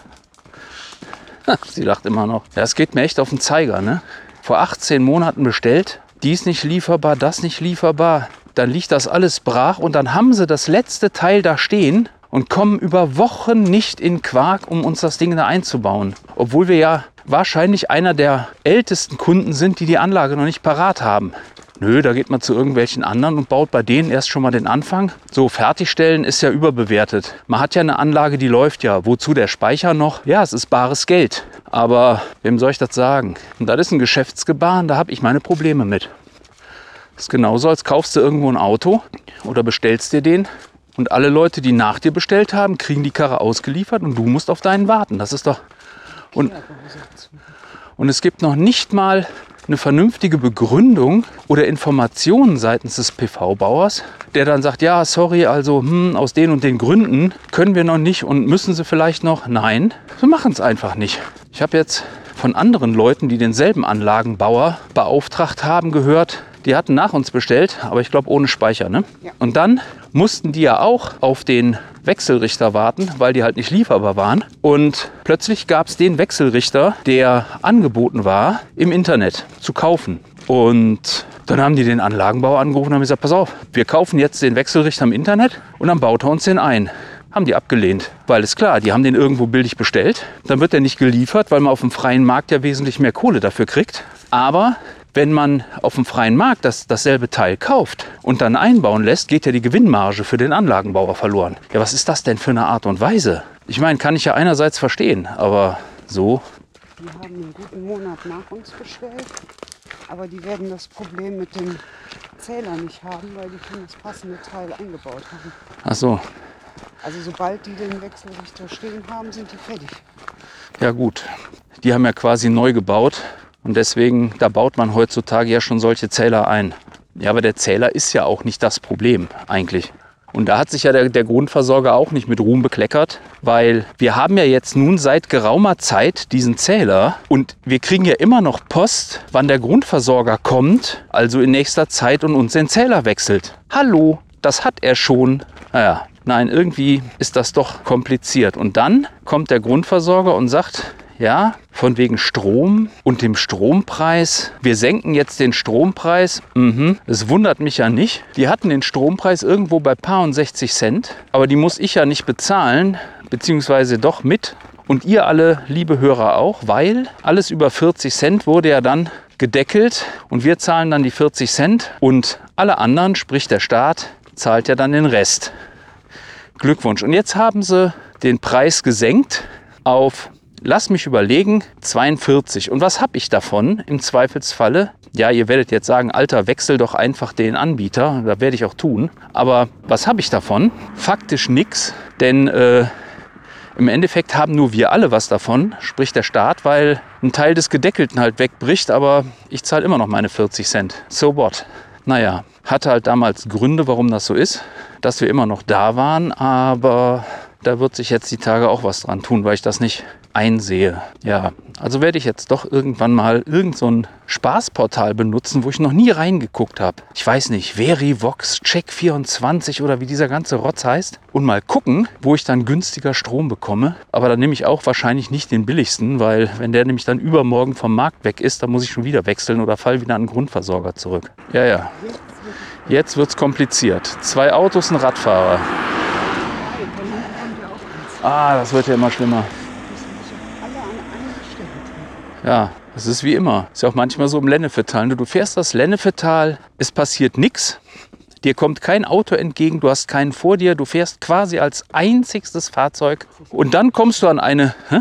Sie lacht immer noch. Ja, es geht mir echt auf den Zeiger, ne? Vor achtzehn Monaten bestellt, dies nicht lieferbar, das nicht lieferbar. Dann liegt das alles brach und dann haben sie das letzte Teil da stehen und kommen über Wochen nicht in Quark, um uns das Ding da einzubauen. Obwohl wir ja wahrscheinlich einer der ältesten Kunden sind, die die Anlage noch nicht parat haben. Nö, da geht man zu irgendwelchen anderen und baut bei denen erst schon mal den Anfang. So, fertigstellen ist ja überbewertet. Man hat ja eine Anlage, die läuft ja. Wozu der Speicher noch? Ja, es ist bares Geld. Aber wem soll ich das sagen? Und das ist ein Geschäftsgebaren, da habe ich meine Probleme mit. Das ist genauso, als kaufst du irgendwo ein Auto oder bestellst dir den. Und alle Leute, die nach dir bestellt haben, kriegen die Karre ausgeliefert und du musst auf deinen warten. Das ist doch... Und, und es gibt noch nicht mal eine vernünftige Begründung oder Informationen seitens des P V-Bauers, der dann sagt, ja, sorry, also hm, aus den und den Gründen können wir noch nicht und müssen sie vielleicht noch. Nein, wir machen es einfach nicht. Ich habe jetzt von anderen Leuten, die denselben Anlagenbauer beauftragt haben, gehört, die hatten nach uns bestellt, aber ich glaube ohne Speicher. Ne? Ja. Und dann mussten die ja auch auf den Wechselrichter warten, weil die halt nicht lieferbar waren. Und plötzlich gab es den Wechselrichter, der angeboten war, im Internet zu kaufen. Und dann haben die den Anlagenbauer angerufen und haben gesagt, pass auf, wir kaufen jetzt den Wechselrichter im Internet und dann baut er uns den ein. Haben die abgelehnt, weil ist klar, die haben den irgendwo billig bestellt. Dann wird der nicht geliefert, weil man auf dem freien Markt ja wesentlich mehr Kohle dafür kriegt. Aber wenn man auf dem freien Markt das, dasselbe Teil kauft und dann einbauen lässt, geht ja die Gewinnmarge für den Anlagenbauer verloren. Ja, was ist das denn für eine Art und Weise? Ich meine, kann ich ja einerseits verstehen, aber so. Die haben einen guten Monat nach uns bestellt, aber die werden das Problem mit dem Zähler nicht haben, weil die schon das passende Teil eingebaut haben. Ach so. Also sobald die den Wechselrichter stehen haben, sind die fertig. Ja gut, die haben ja quasi neu gebaut. Und deswegen, da baut man heutzutage ja schon solche Zähler ein. Ja, aber der Zähler ist ja auch nicht das Problem eigentlich. Und da hat sich ja der, der Grundversorger auch nicht mit Ruhm bekleckert, weil wir haben ja jetzt nun seit geraumer Zeit diesen Zähler und wir kriegen ja immer noch Post, wann der Grundversorger kommt, also in nächster Zeit und uns den Zähler wechselt. Hallo, das hat er schon. Naja, nein, irgendwie ist das doch kompliziert. Und dann kommt der Grundversorger und sagt, ja, von wegen Strom und dem Strompreis. Wir senken jetzt den Strompreis. Mhm. Es wundert mich ja nicht. Die hatten den Strompreis irgendwo bei paar und sechzig Cent. Aber die muss ich ja nicht bezahlen, beziehungsweise doch mit. Und ihr alle, liebe Hörer, auch, weil alles über vierzig Cent wurde ja dann gedeckelt. Und wir zahlen dann die vierzig Cent. Und alle anderen, sprich der Staat, zahlt ja dann den Rest. Glückwunsch. Und jetzt haben sie den Preis gesenkt auf... Lass mich überlegen, zweiundvierzig. Und was habe ich davon im Zweifelsfalle? Ja, ihr werdet jetzt sagen, Alter, wechsel doch einfach den Anbieter. Das werde ich auch tun. Aber was habe ich davon? Faktisch nichts, denn äh, Im Endeffekt haben nur wir alle was davon, sprich der Staat, weil ein Teil des Gedeckelten halt wegbricht, aber ich zahle immer noch meine vierzig Cent. So what? Naja, hatte halt damals Gründe, warum das so ist, dass wir immer noch da waren, aber da wird sich jetzt die Tage auch was dran tun, weil ich das nicht einsehe. Ja, also werde ich jetzt doch irgendwann mal irgend so ein Spaßportal benutzen, wo ich noch nie reingeguckt habe. Ich weiß nicht, Verivox, Check vierundzwanzig oder wie dieser ganze Rotz heißt. Und mal gucken, wo ich dann günstiger Strom bekomme. Aber dann nehme ich auch wahrscheinlich nicht den billigsten, weil wenn der nämlich dann übermorgen vom Markt weg ist, dann muss ich schon wieder wechseln oder fall wieder an den Grundversorger zurück. Ja, ja. Jetzt wird es kompliziert. Zwei Autos, ein Radfahrer. Ah, das wird ja immer schlimmer. Ja, das ist wie immer. Ist ja auch manchmal so im Lennefetal. Du fährst das Lennefetal, es passiert nichts. Dir kommt kein Auto entgegen, du hast keinen vor dir. Du fährst quasi als einzigstes Fahrzeug. Und dann kommst du an eine... Hä?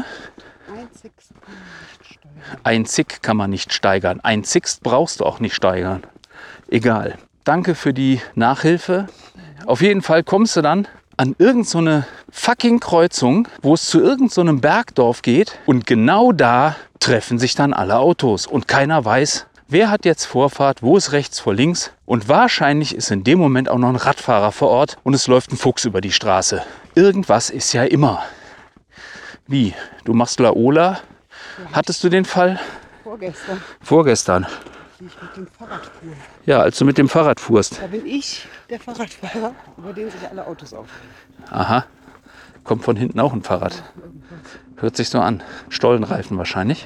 Ein Zig kann man nicht steigern. Ein Sixt brauchst du auch nicht steigern. Egal. Danke für die Nachhilfe. Auf jeden Fall kommst du dann an irgend so eine fucking Kreuzung, wo es zu irgend so einem Bergdorf geht. Und genau da treffen sich dann alle Autos. Und keiner weiß, wer hat jetzt Vorfahrt, wo ist rechts vor links. Und wahrscheinlich ist in dem Moment auch noch ein Radfahrer vor Ort und es läuft ein Fuchs über die Straße. Irgendwas ist ja immer. Wie? Du machst Laola? Hattest du den Fall? Vorgestern. Vorgestern. Wie ich mit dem Fahrrad fuhr. Ja, als du mit dem Fahrrad fuhrst. Da bin ich der Fahrradfahrer, über den sich alle Autos aufregen. Aha. Kommt von hinten auch ein Fahrrad. Hört sich so an. Stollenreifen wahrscheinlich.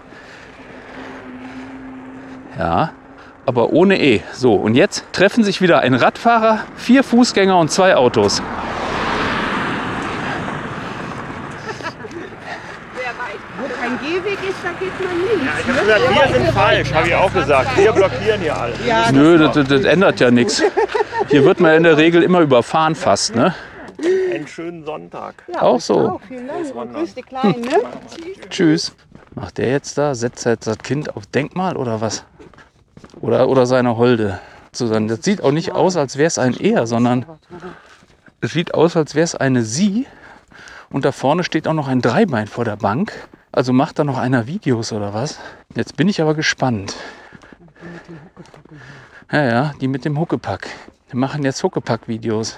Ja, aber ohne E. So, und jetzt treffen sich wieder ein Radfahrer, vier Fußgänger und zwei Autos. Wo kein Gehweg ist, da geht man nicht. Ja, ich habe gesagt, wir sind falsch, habe ich auch gesagt. Wir blockieren hier alles. Ja, Nö, das, das, das ändert ja nichts. Hier wird man in der Regel immer überfahren fast, ne? Einen schönen Sonntag. ja, Auch euch so. Auch, vielen Dank. Und grüß die Kleinen, ne? Tschüss. Macht der jetzt da? Setzt er jetzt das Kind auf Denkmal oder was? Oder, oder seine Holde? So, dann- das sieht auch nicht aus, als wäre es ein Er, sondern es sieht aus, als wäre es eine Sie. Und da vorne steht auch noch ein Dreibein vor der Bank. Also macht da noch einer Videos oder was? Jetzt bin ich aber gespannt. Ja, ja, die mit dem Huckepack. Die machen jetzt Huckepack-Videos.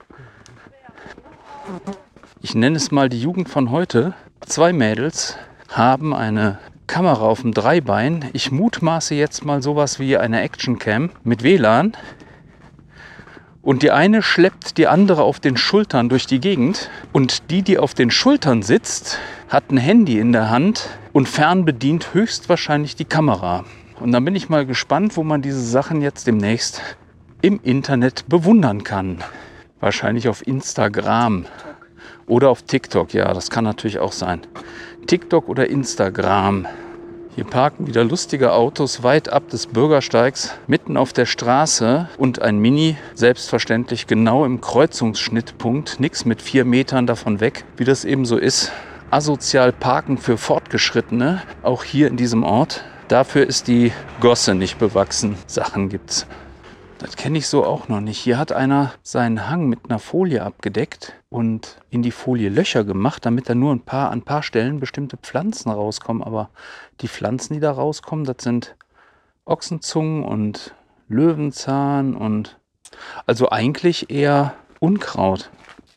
Ich nenne es mal die Jugend von heute. Zwei Mädels haben eine Kamera auf dem Dreibein. Ich mutmaße jetzt mal sowas wie eine Actioncam mit W L A N. Und die eine schleppt die andere auf den Schultern durch die Gegend. Und die, die auf den Schultern sitzt, hat ein Handy in der Hand und fernbedient höchstwahrscheinlich die Kamera. Und dann bin ich mal gespannt, wo man diese Sachen jetzt demnächst im Internet bewundern kann. Wahrscheinlich auf Instagram oder auf TikTok. Ja, das kann natürlich auch sein. TikTok oder Instagram. Hier parken wieder lustige Autos weit ab des Bürgersteigs, mitten auf der Straße und ein Mini, selbstverständlich genau im Kreuzungsschnittpunkt, nichts mit vier Metern davon weg, wie das eben so ist. Asozial parken für Fortgeschrittene, auch hier in diesem Ort. Dafür ist die Gosse nicht bewachsen. Sachen gibt's. Das kenne ich so auch noch nicht. Hier hat einer seinen Hang mit einer Folie abgedeckt und in die Folie Löcher gemacht, damit da nur ein paar, an ein paar Stellen bestimmte Pflanzen rauskommen. Aber die Pflanzen, die da rauskommen, das sind Ochsenzungen und Löwenzahn und also eigentlich eher Unkraut.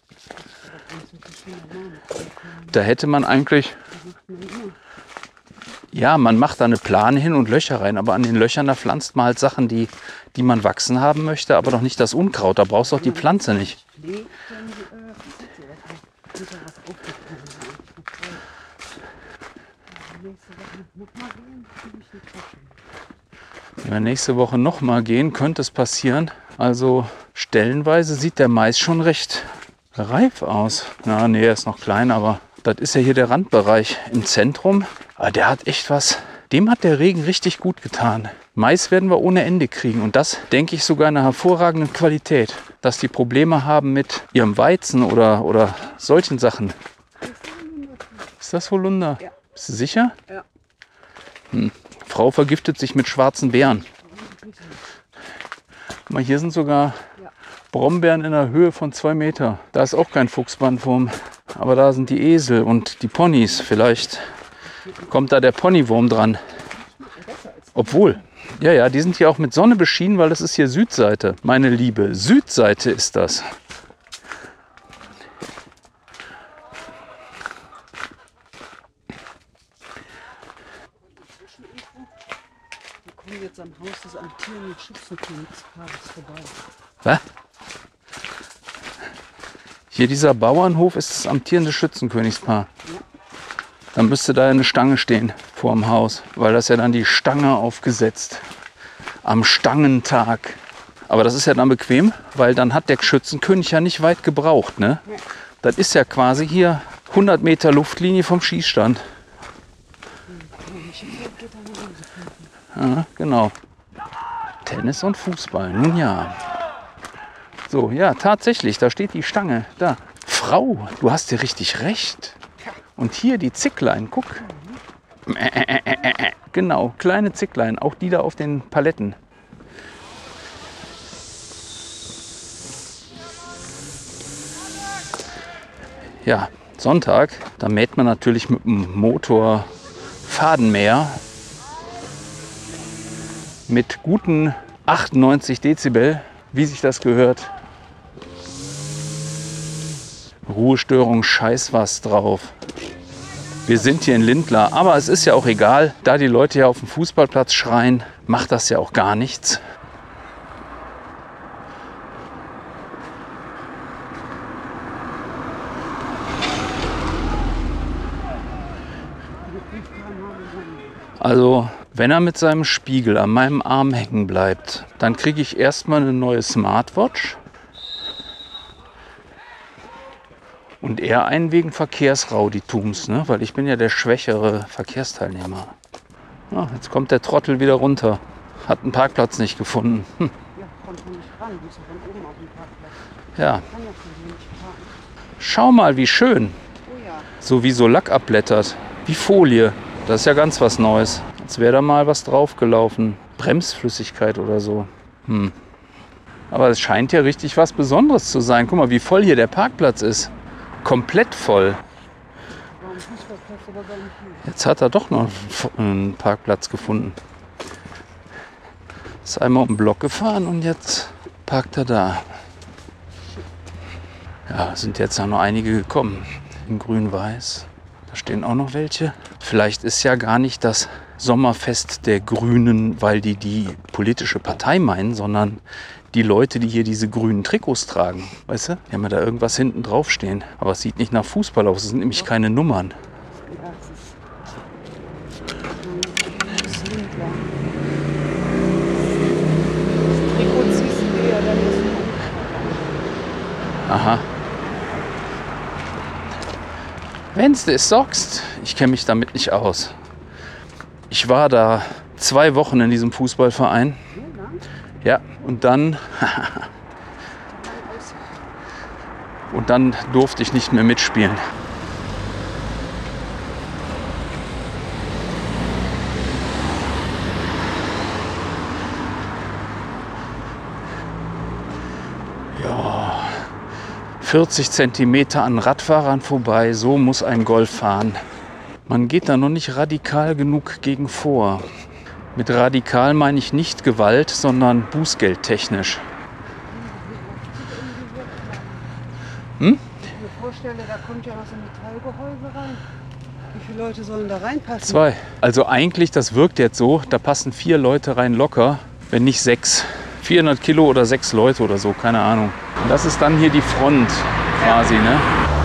Da hätte man eigentlich... Ja, man macht da eine Plane hin und Löcher rein, aber an den Löchern, da pflanzt man halt Sachen, die, die man wachsen haben möchte, aber doch nicht das Unkraut. Da brauchst du doch die Pflanze nicht. Wenn wir nächste Woche nochmal gehen, könnte es passieren. Also stellenweise sieht der Mais schon recht reif aus. Na, nee, er ist noch klein, aber das ist ja hier der Randbereich im Zentrum. Aber der hat echt was. Dem hat der Regen richtig gut getan. Mais werden wir ohne Ende kriegen. Und das, denke ich, sogar in einer hervorragenden Qualität. Dass die Probleme haben mit ihrem Weizen oder, oder solchen Sachen. Ist das Holunder? Ja. Bist du sicher? Ja. Hm. Frau vergiftet sich mit schwarzen Beeren. Guck mal, hier sind sogar Brombeeren in einer Höhe von zwei Meter. Da ist auch kein Fuchsbandwurm. Aber da sind die Esel und die Ponys. Vielleicht kommt da der Ponywurm dran. Obwohl, ja, ja, die sind hier auch mit Sonne beschienen, weil das ist hier Südseite. Meine Liebe, Südseite ist das. Wir kommen jetzt am Haus des amtierenden Schützenkönigspaars vorbei. Was? Hier dieser Bauernhof ist das amtierende Schützenkönigspaar. Dann müsste da eine Stange stehen vor dem Haus, weil das ja dann die Stange aufgesetzt. Am Stangentag. Aber das ist ja dann bequem, weil dann hat der Schützenkönig ja nicht weit gebraucht. Ne? Das ist ja quasi hier hundert Meter Luftlinie vom Schießstand. Ja, genau. Tennis und Fußball, nun ja. So, ja, tatsächlich, da steht die Stange. Da. Frau, du hast dir richtig recht. Und hier die Zicklein, guck. Genau, kleine Zicklein, auch die da auf den Paletten. Ja, Sonntag, da mäht man natürlich mit dem Motor Fadenmäher mit guten achtundneunzig Dezibel, wie sich das gehört. Ruhestörung, scheiß was drauf. Wir sind hier in Lindlar, aber es ist ja auch egal, da die Leute ja auf dem Fußballplatz schreien, macht das ja auch gar nichts. Also, wenn er mit seinem Spiegel an meinem Arm hängen bleibt, dann kriege ich erstmal eine neue Smartwatch. Und eher einen wegen Verkehrsrauditums, ne? Weil ich bin ja der schwächere Verkehrsteilnehmer. Ah, jetzt kommt der Trottel wieder runter. Hat einen Parkplatz nicht gefunden. Hm. Ja, kommt man nicht ran, muss ja von oben auf den Parkplatz. Ja. Kann ja von hier nicht fahren. Schau mal, wie schön. Oh ja. So wie so Lack abblättert. Wie Folie. Das ist ja ganz was Neues. Als wäre da mal was draufgelaufen. Bremsflüssigkeit oder so. Hm. Aber es scheint ja richtig was Besonderes zu sein. Guck mal, wie voll hier der Parkplatz ist. Komplett voll. Warum Fußballplatz aber gar nicht hier? Jetzt hat er doch noch einen Parkplatz gefunden. Ist einmal um den Block gefahren und jetzt parkt er da. Ja, sind jetzt noch einige gekommen. In grün-weiß. Da stehen auch noch welche. Vielleicht ist ja gar nicht das Sommerfest der Grünen, weil die die politische Partei meinen, sondern die Leute, die hier diese grünen Trikots tragen. Weißt du? Die haben ja da irgendwas hinten drauf stehen. Aber es sieht nicht nach Fußball aus. Es sind nämlich keine Nummern. Ja, es ist. Das ist Lindlar. Das Trikot ziehst du dir ja dann nicht. Aha. Wenn du es sagst, ich kenne mich damit nicht aus. Ich war da zwei Wochen in diesem Fußballverein. Ja, und dann und dann durfte ich nicht mehr mitspielen. Ja, vierzig Zentimeter an Radfahrern vorbei, so muss ein Golf fahren. Man geht da noch nicht radikal genug gegen vor. Mit radikal meine ich nicht Gewalt, sondern bußgeldtechnisch. Hm? Ich mir vorstelle, da kommt ja noch so ein Metallgehäuse rein. Wie viele Leute sollen da reinpassen? Zwei. Also eigentlich, das wirkt jetzt so, da passen vier Leute rein locker, wenn nicht sechs. vierhundert Kilo oder sechs Leute oder so, keine Ahnung. Und das ist dann hier die Front quasi, ne?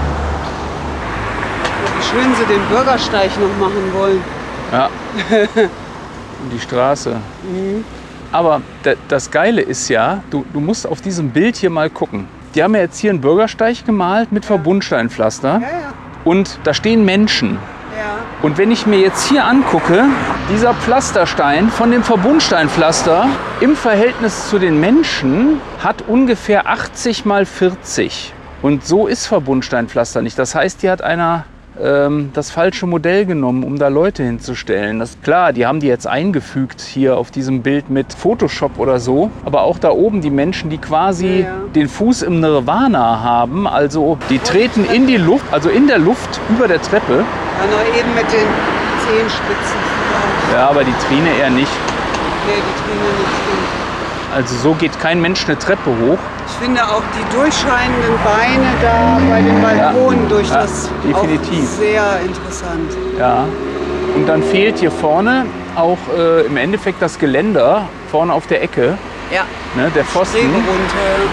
Wie schön sie den Bürgersteig noch machen wollen. Ja. Und die Straße. Mhm. Aber das Geile ist ja, du, du musst auf diesem Bild hier mal gucken. Die haben ja jetzt hier einen Bürgersteig gemalt mit Verbundsteinpflaster. Ja, ja. Und da stehen Menschen. Ja. Und wenn ich mir jetzt hier angucke, dieser Pflasterstein von dem Verbundsteinpflaster im Verhältnis zu den Menschen hat ungefähr achtzig mal vierzig. Und so ist Verbundsteinpflaster nicht. Das heißt, hier hat einer ähm, das falsche Modell genommen, um da Leute hinzustellen. Das ist klar, die haben die jetzt eingefügt hier auf diesem Bild mit Photoshop oder so. Aber auch da oben die Menschen, die quasi Ja, ja. den Fuß im Nirvana haben, also die treten in die Luft, also in der Luft über der Treppe. Ja, noch eben mit den Zehenspitzen vielleicht. Ja, aber die Trine eher nicht. Nee, die Trine nicht stimmt. Also so geht kein Mensch eine Treppe hoch. Ich finde auch die durchscheinenden Beine da bei den Balkonen Ja, durch ja, das definitiv. auch sehr interessant. Ja. Und dann fehlt hier vorne auch äh, im Endeffekt das Geländer vorne auf der Ecke, Ja, ne, der Pfosten. Drehberunte.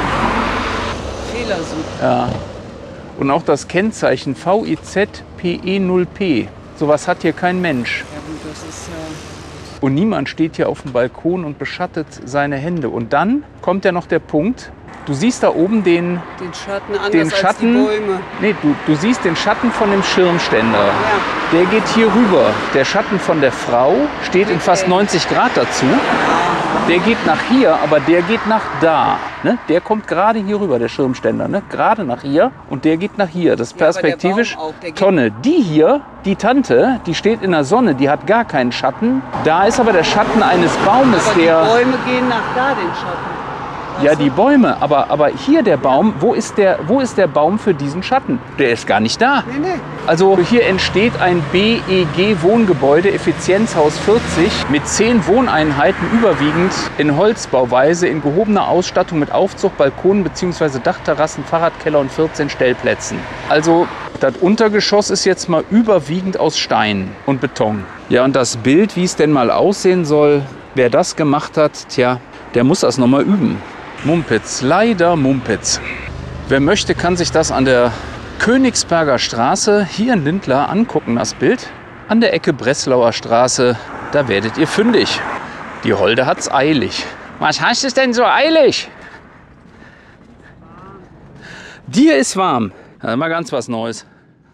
Fehlersuche. Ja. Und auch das Kennzeichen V I Z P E null P. Sowas hat hier kein Mensch. Ja gut, das ist äh, Und niemand steht hier auf dem Balkon und beschattet seine Hände. Und dann kommt ja noch der Punkt, du siehst da oben den, den Schatten anders den als Schatten, die Bäume. nee, du, du siehst den Schatten von dem Schirmständer. Ja. Der geht hier rüber. Der Schatten von der Frau steht in fast neunzig Grad dazu. Der geht nach hier, aber der geht nach da. Ne? Der kommt gerade hier rüber, der Schirmständer. Ne? Gerade nach hier und der geht nach hier. Das ist Ja, aber der perspektivisch Baum auch, der geht- Tonne. Die hier, die Tante, die steht in der Sonne, die hat gar keinen Schatten. Da ist aber der Schatten eines Baumes, Aber die der... Bäume gehen nach da, den Schatten. Weißt Ja, du? die Bäume, aber, aber hier der Baum, wo ist der, wo ist der Baum für diesen Schatten? Der ist gar nicht da. Nee, nee. Also hier entsteht ein B E G-Wohngebäude, Effizienzhaus vierzig, mit zehn Wohneinheiten, überwiegend in Holzbauweise, in gehobener Ausstattung mit Aufzug, Balkonen bzw. Dachterrassen, Fahrradkeller und vierzehn Stellplätzen. Also das Untergeschoss ist jetzt mal überwiegend aus Stein und Beton. Ja, und das Bild, wie es denn mal aussehen soll, wer das gemacht hat, tja, der muss das nochmal üben. Mumpitz, leider Mumpitz. Wer möchte, kann sich das an der Königsberger Straße hier in Lindlar angucken, das Bild. An der Ecke Breslauer Straße, da werdet ihr fündig. Die Holde hat's eilig. Was heißt es denn so eilig? Dir ist warm. Ja, mal ganz was Neues.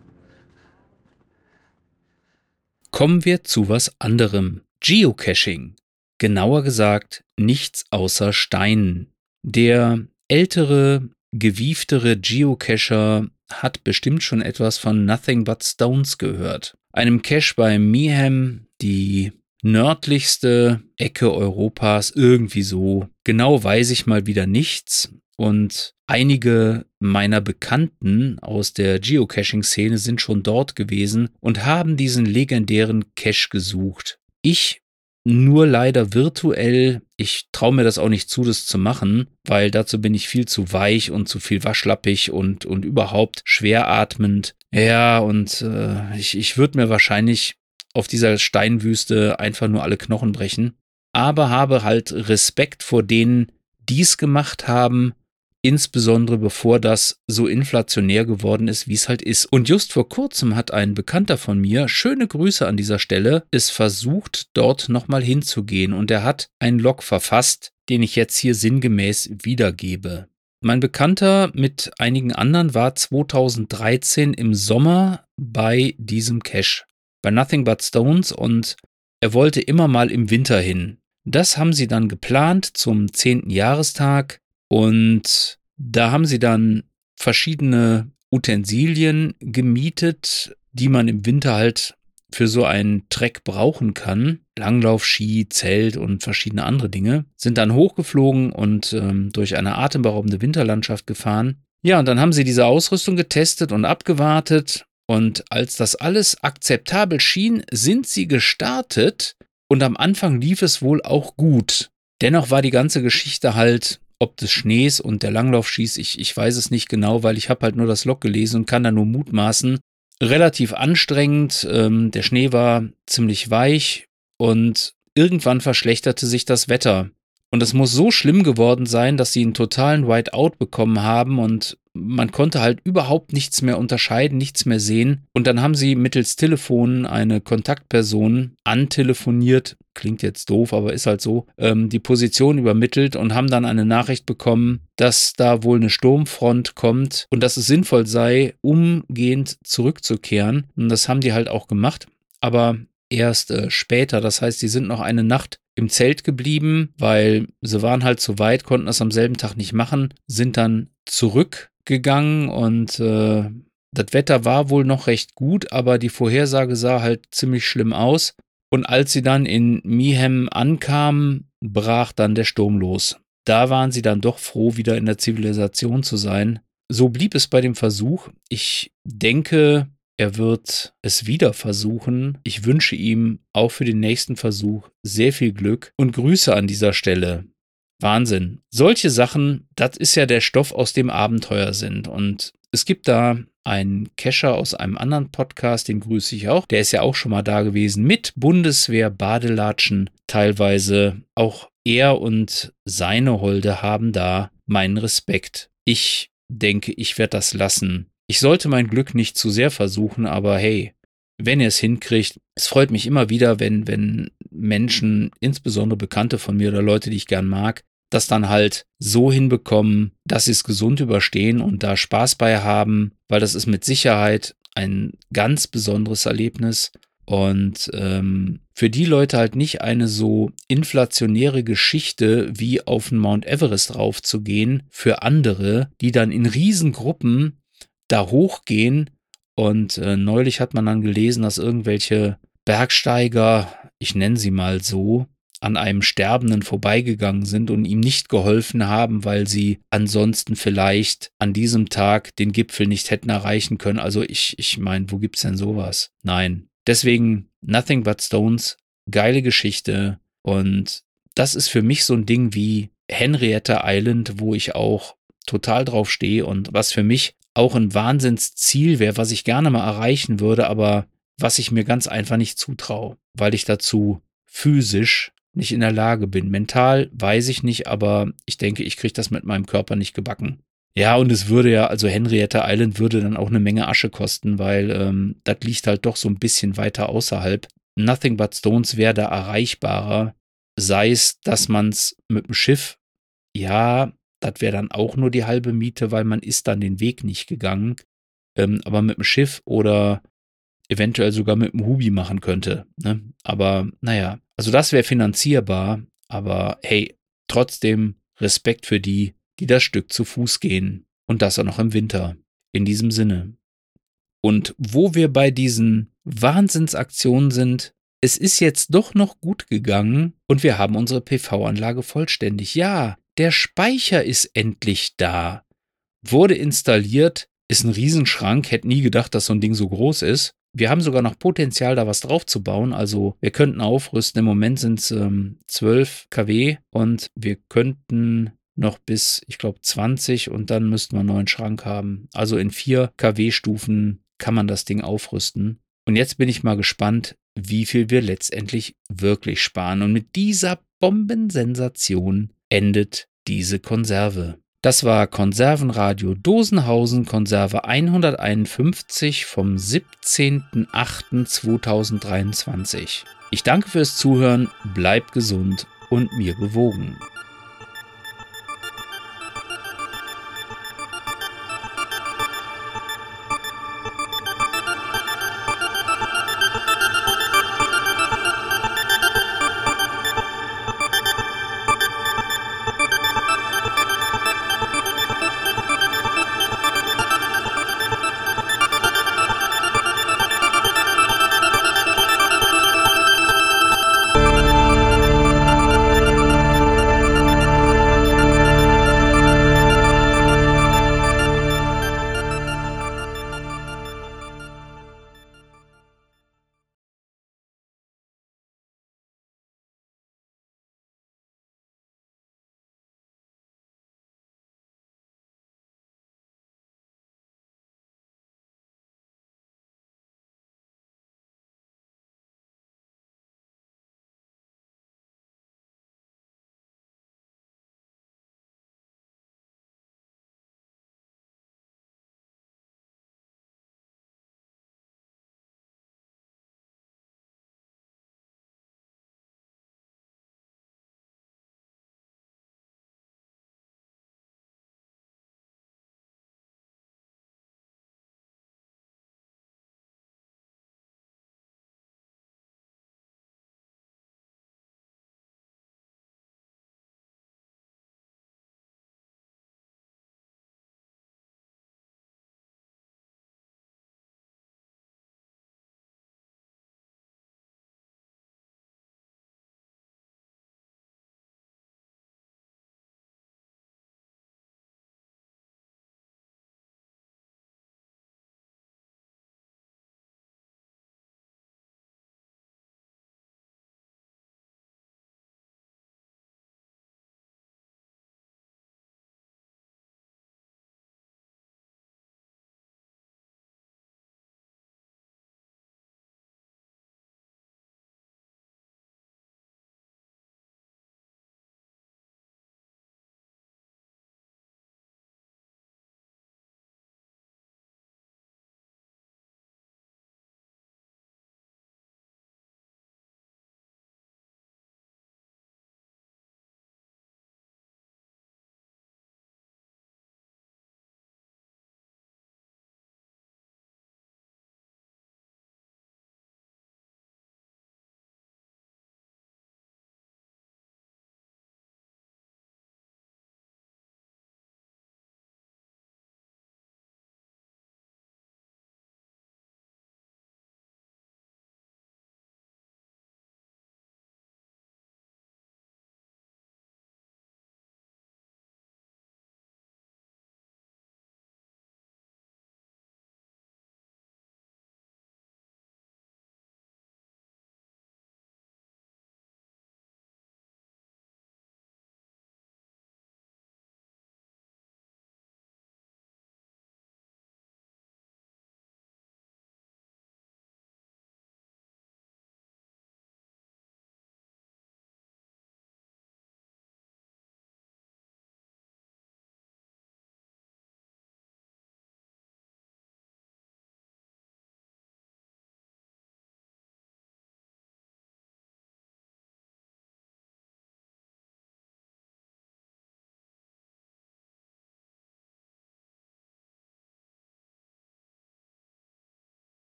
Kommen wir zu was anderem. Geocaching. Genauer gesagt, nichts außer Steinen. Der ältere, gewieftere Geocacher hat bestimmt schon etwas von Nothing But Stones gehört. Einem Cache bei Meehan, die nördlichste Ecke Europas, irgendwie so. Genau weiß ich mal wieder nichts. Und einige meiner Bekannten aus der Geocaching-Szene sind schon dort gewesen und haben diesen legendären Cache gesucht. Ich nur leider virtuell. Ich traue mir das auch nicht zu, das zu machen, weil dazu bin ich viel zu weich und zu viel waschlappig und, und überhaupt schweratmend. Ja, und äh, ich, ich würde mir wahrscheinlich auf dieser Steinwüste einfach nur alle Knochen brechen. Aber habe halt Respekt vor denen, die es gemacht haben, insbesondere bevor das so inflationär geworden ist, wie es halt ist. Und just vor kurzem hat ein Bekannter von mir, schöne Grüße an dieser Stelle, es versucht, dort nochmal hinzugehen. Und er hat einen Log verfasst, den ich jetzt hier sinngemäß wiedergebe. Mein Bekannter mit einigen anderen war zweitausenddreizehn im Sommer bei diesem Cache, bei Nothing But Stones, und er wollte immer mal im Winter hin. Das haben sie dann geplant zum zehnten Jahrestag. Und da haben sie dann verschiedene Utensilien gemietet, die man im Winter halt für so einen Trek brauchen kann. Langlaufski, Zelt und verschiedene andere Dinge. Sind dann hochgeflogen und ähm, durch eine atemberaubende Winterlandschaft gefahren. Ja, und dann haben sie diese Ausrüstung getestet und abgewartet. Und als das alles akzeptabel schien, sind sie gestartet. Und am Anfang lief es wohl auch gut. Dennoch war die ganze Geschichte halt, ob des Schnees und der Langlaufskis, ich, ich weiß es nicht genau, weil ich habe halt nur das Log gelesen und kann da nur mutmaßen. Relativ anstrengend, ähm, der Schnee war ziemlich weich und irgendwann verschlechterte sich das Wetter. Und es muss so schlimm geworden sein, dass sie einen totalen Whiteout bekommen haben und man konnte halt überhaupt nichts mehr unterscheiden, nichts mehr sehen. Und dann haben sie mittels Telefon eine Kontaktperson antelefoniert, klingt jetzt doof, aber ist halt so, ähm, die Position übermittelt und haben dann eine Nachricht bekommen, dass da wohl eine Sturmfront kommt und dass es sinnvoll sei, umgehend zurückzukehren. Und das haben die halt auch gemacht, aber erst äh, später. Das heißt, die sind noch eine Nacht im Zelt geblieben, weil sie waren halt zu weit, konnten das am selben Tag nicht machen, sind dann zurückgegangen und äh, Das Wetter war wohl noch recht gut, aber die Vorhersage sah halt ziemlich schlimm aus. Und als sie dann in Meehem ankamen, brach dann der Sturm los. Da waren sie dann doch froh, wieder in der Zivilisation zu sein. So blieb es bei dem Versuch. Ich denke, er wird es wieder versuchen. Ich wünsche ihm auch für den nächsten Versuch sehr viel Glück und Grüße an dieser Stelle. Wahnsinn. Solche Sachen, das ist ja der Stoff, aus dem Abenteuer sind. Und es gibt da einen Kescher aus einem anderen Podcast, den grüße ich auch. Der ist ja auch schon mal da gewesen mit Bundeswehr-Badelatschen teilweise. Auch er und seine Holde haben da meinen Respekt. Ich denke, ich werde das lassen. Ich sollte mein Glück nicht zu sehr versuchen, aber hey, wenn ihr es hinkriegt, es freut mich immer wieder, wenn, wenn Menschen, insbesondere Bekannte von mir oder Leute, die ich gern mag, das dann halt so hinbekommen, dass sie es gesund überstehen und da Spaß bei haben, weil das ist mit Sicherheit ein ganz besonderes Erlebnis und ähm, für die Leute halt nicht eine so inflationäre Geschichte wie auf den Mount Everest raufzugehen, für andere, die dann in Riesengruppen da hochgehen und äh, neulich hat man dann gelesen, dass irgendwelche Bergsteiger, ich nenne sie mal so, an einem Sterbenden vorbeigegangen sind und ihm nicht geholfen haben, weil sie ansonsten vielleicht an diesem Tag den Gipfel nicht hätten erreichen können. Also ich, ich meine, wo gibt's denn sowas? Nein. Deswegen Nothing But Stones, geile Geschichte und das ist für mich so ein Ding wie Henrietta Island, wo ich auch total drauf stehe und was für mich auch ein Wahnsinnsziel wäre, was ich gerne mal erreichen würde, aber was ich mir ganz einfach nicht zutraue, weil ich dazu physisch nicht in der Lage bin. Mental weiß ich nicht, aber ich denke, ich kriege das mit meinem Körper nicht gebacken. Ja, und es würde ja, also Henrietta Island würde dann auch eine Menge Asche kosten, weil ähm, das liegt halt doch so ein bisschen weiter außerhalb. Nothing But Stones wäre da erreichbarer, sei es, dass man es mit dem Schiff, ja, das wäre dann auch nur die halbe Miete, weil man ist dann den Weg nicht gegangen, ähm, aber mit dem Schiff oder eventuell sogar mit dem Hubi machen könnte. Ne? Aber naja, also das wäre finanzierbar, aber hey, trotzdem Respekt für die, die das Stück zu Fuß gehen und das auch noch im Winter. In diesem Sinne. Und wo wir bei diesen Wahnsinnsaktionen sind, es ist jetzt doch noch gut gegangen und wir haben unsere P V-Anlage vollständig. Ja, der Speicher ist endlich da. Wurde installiert, ist ein Riesenschrank, hätte nie gedacht, dass so ein Ding so groß ist. Wir haben sogar noch Potenzial, da was drauf zu bauen. Also wir könnten aufrüsten. Im Moment sind es ähm, zwölf Kilowatt und wir könnten noch bis, ich glaube, zwanzig und dann müssten wir einen neuen Schrank haben. Also in vier Kilowatt-Stufen kann man das Ding aufrüsten. Und jetzt bin ich mal gespannt, wie viel wir letztendlich wirklich sparen. Und mit dieser Bombensensation endet diese Konserve. Das war Konservenradio Dosenhausen, Konserve hunderteinundfünfzig vom siebzehnten achten zweitausenddreiundzwanzig. Ich danke fürs Zuhören, bleibt gesund und mir gewogen.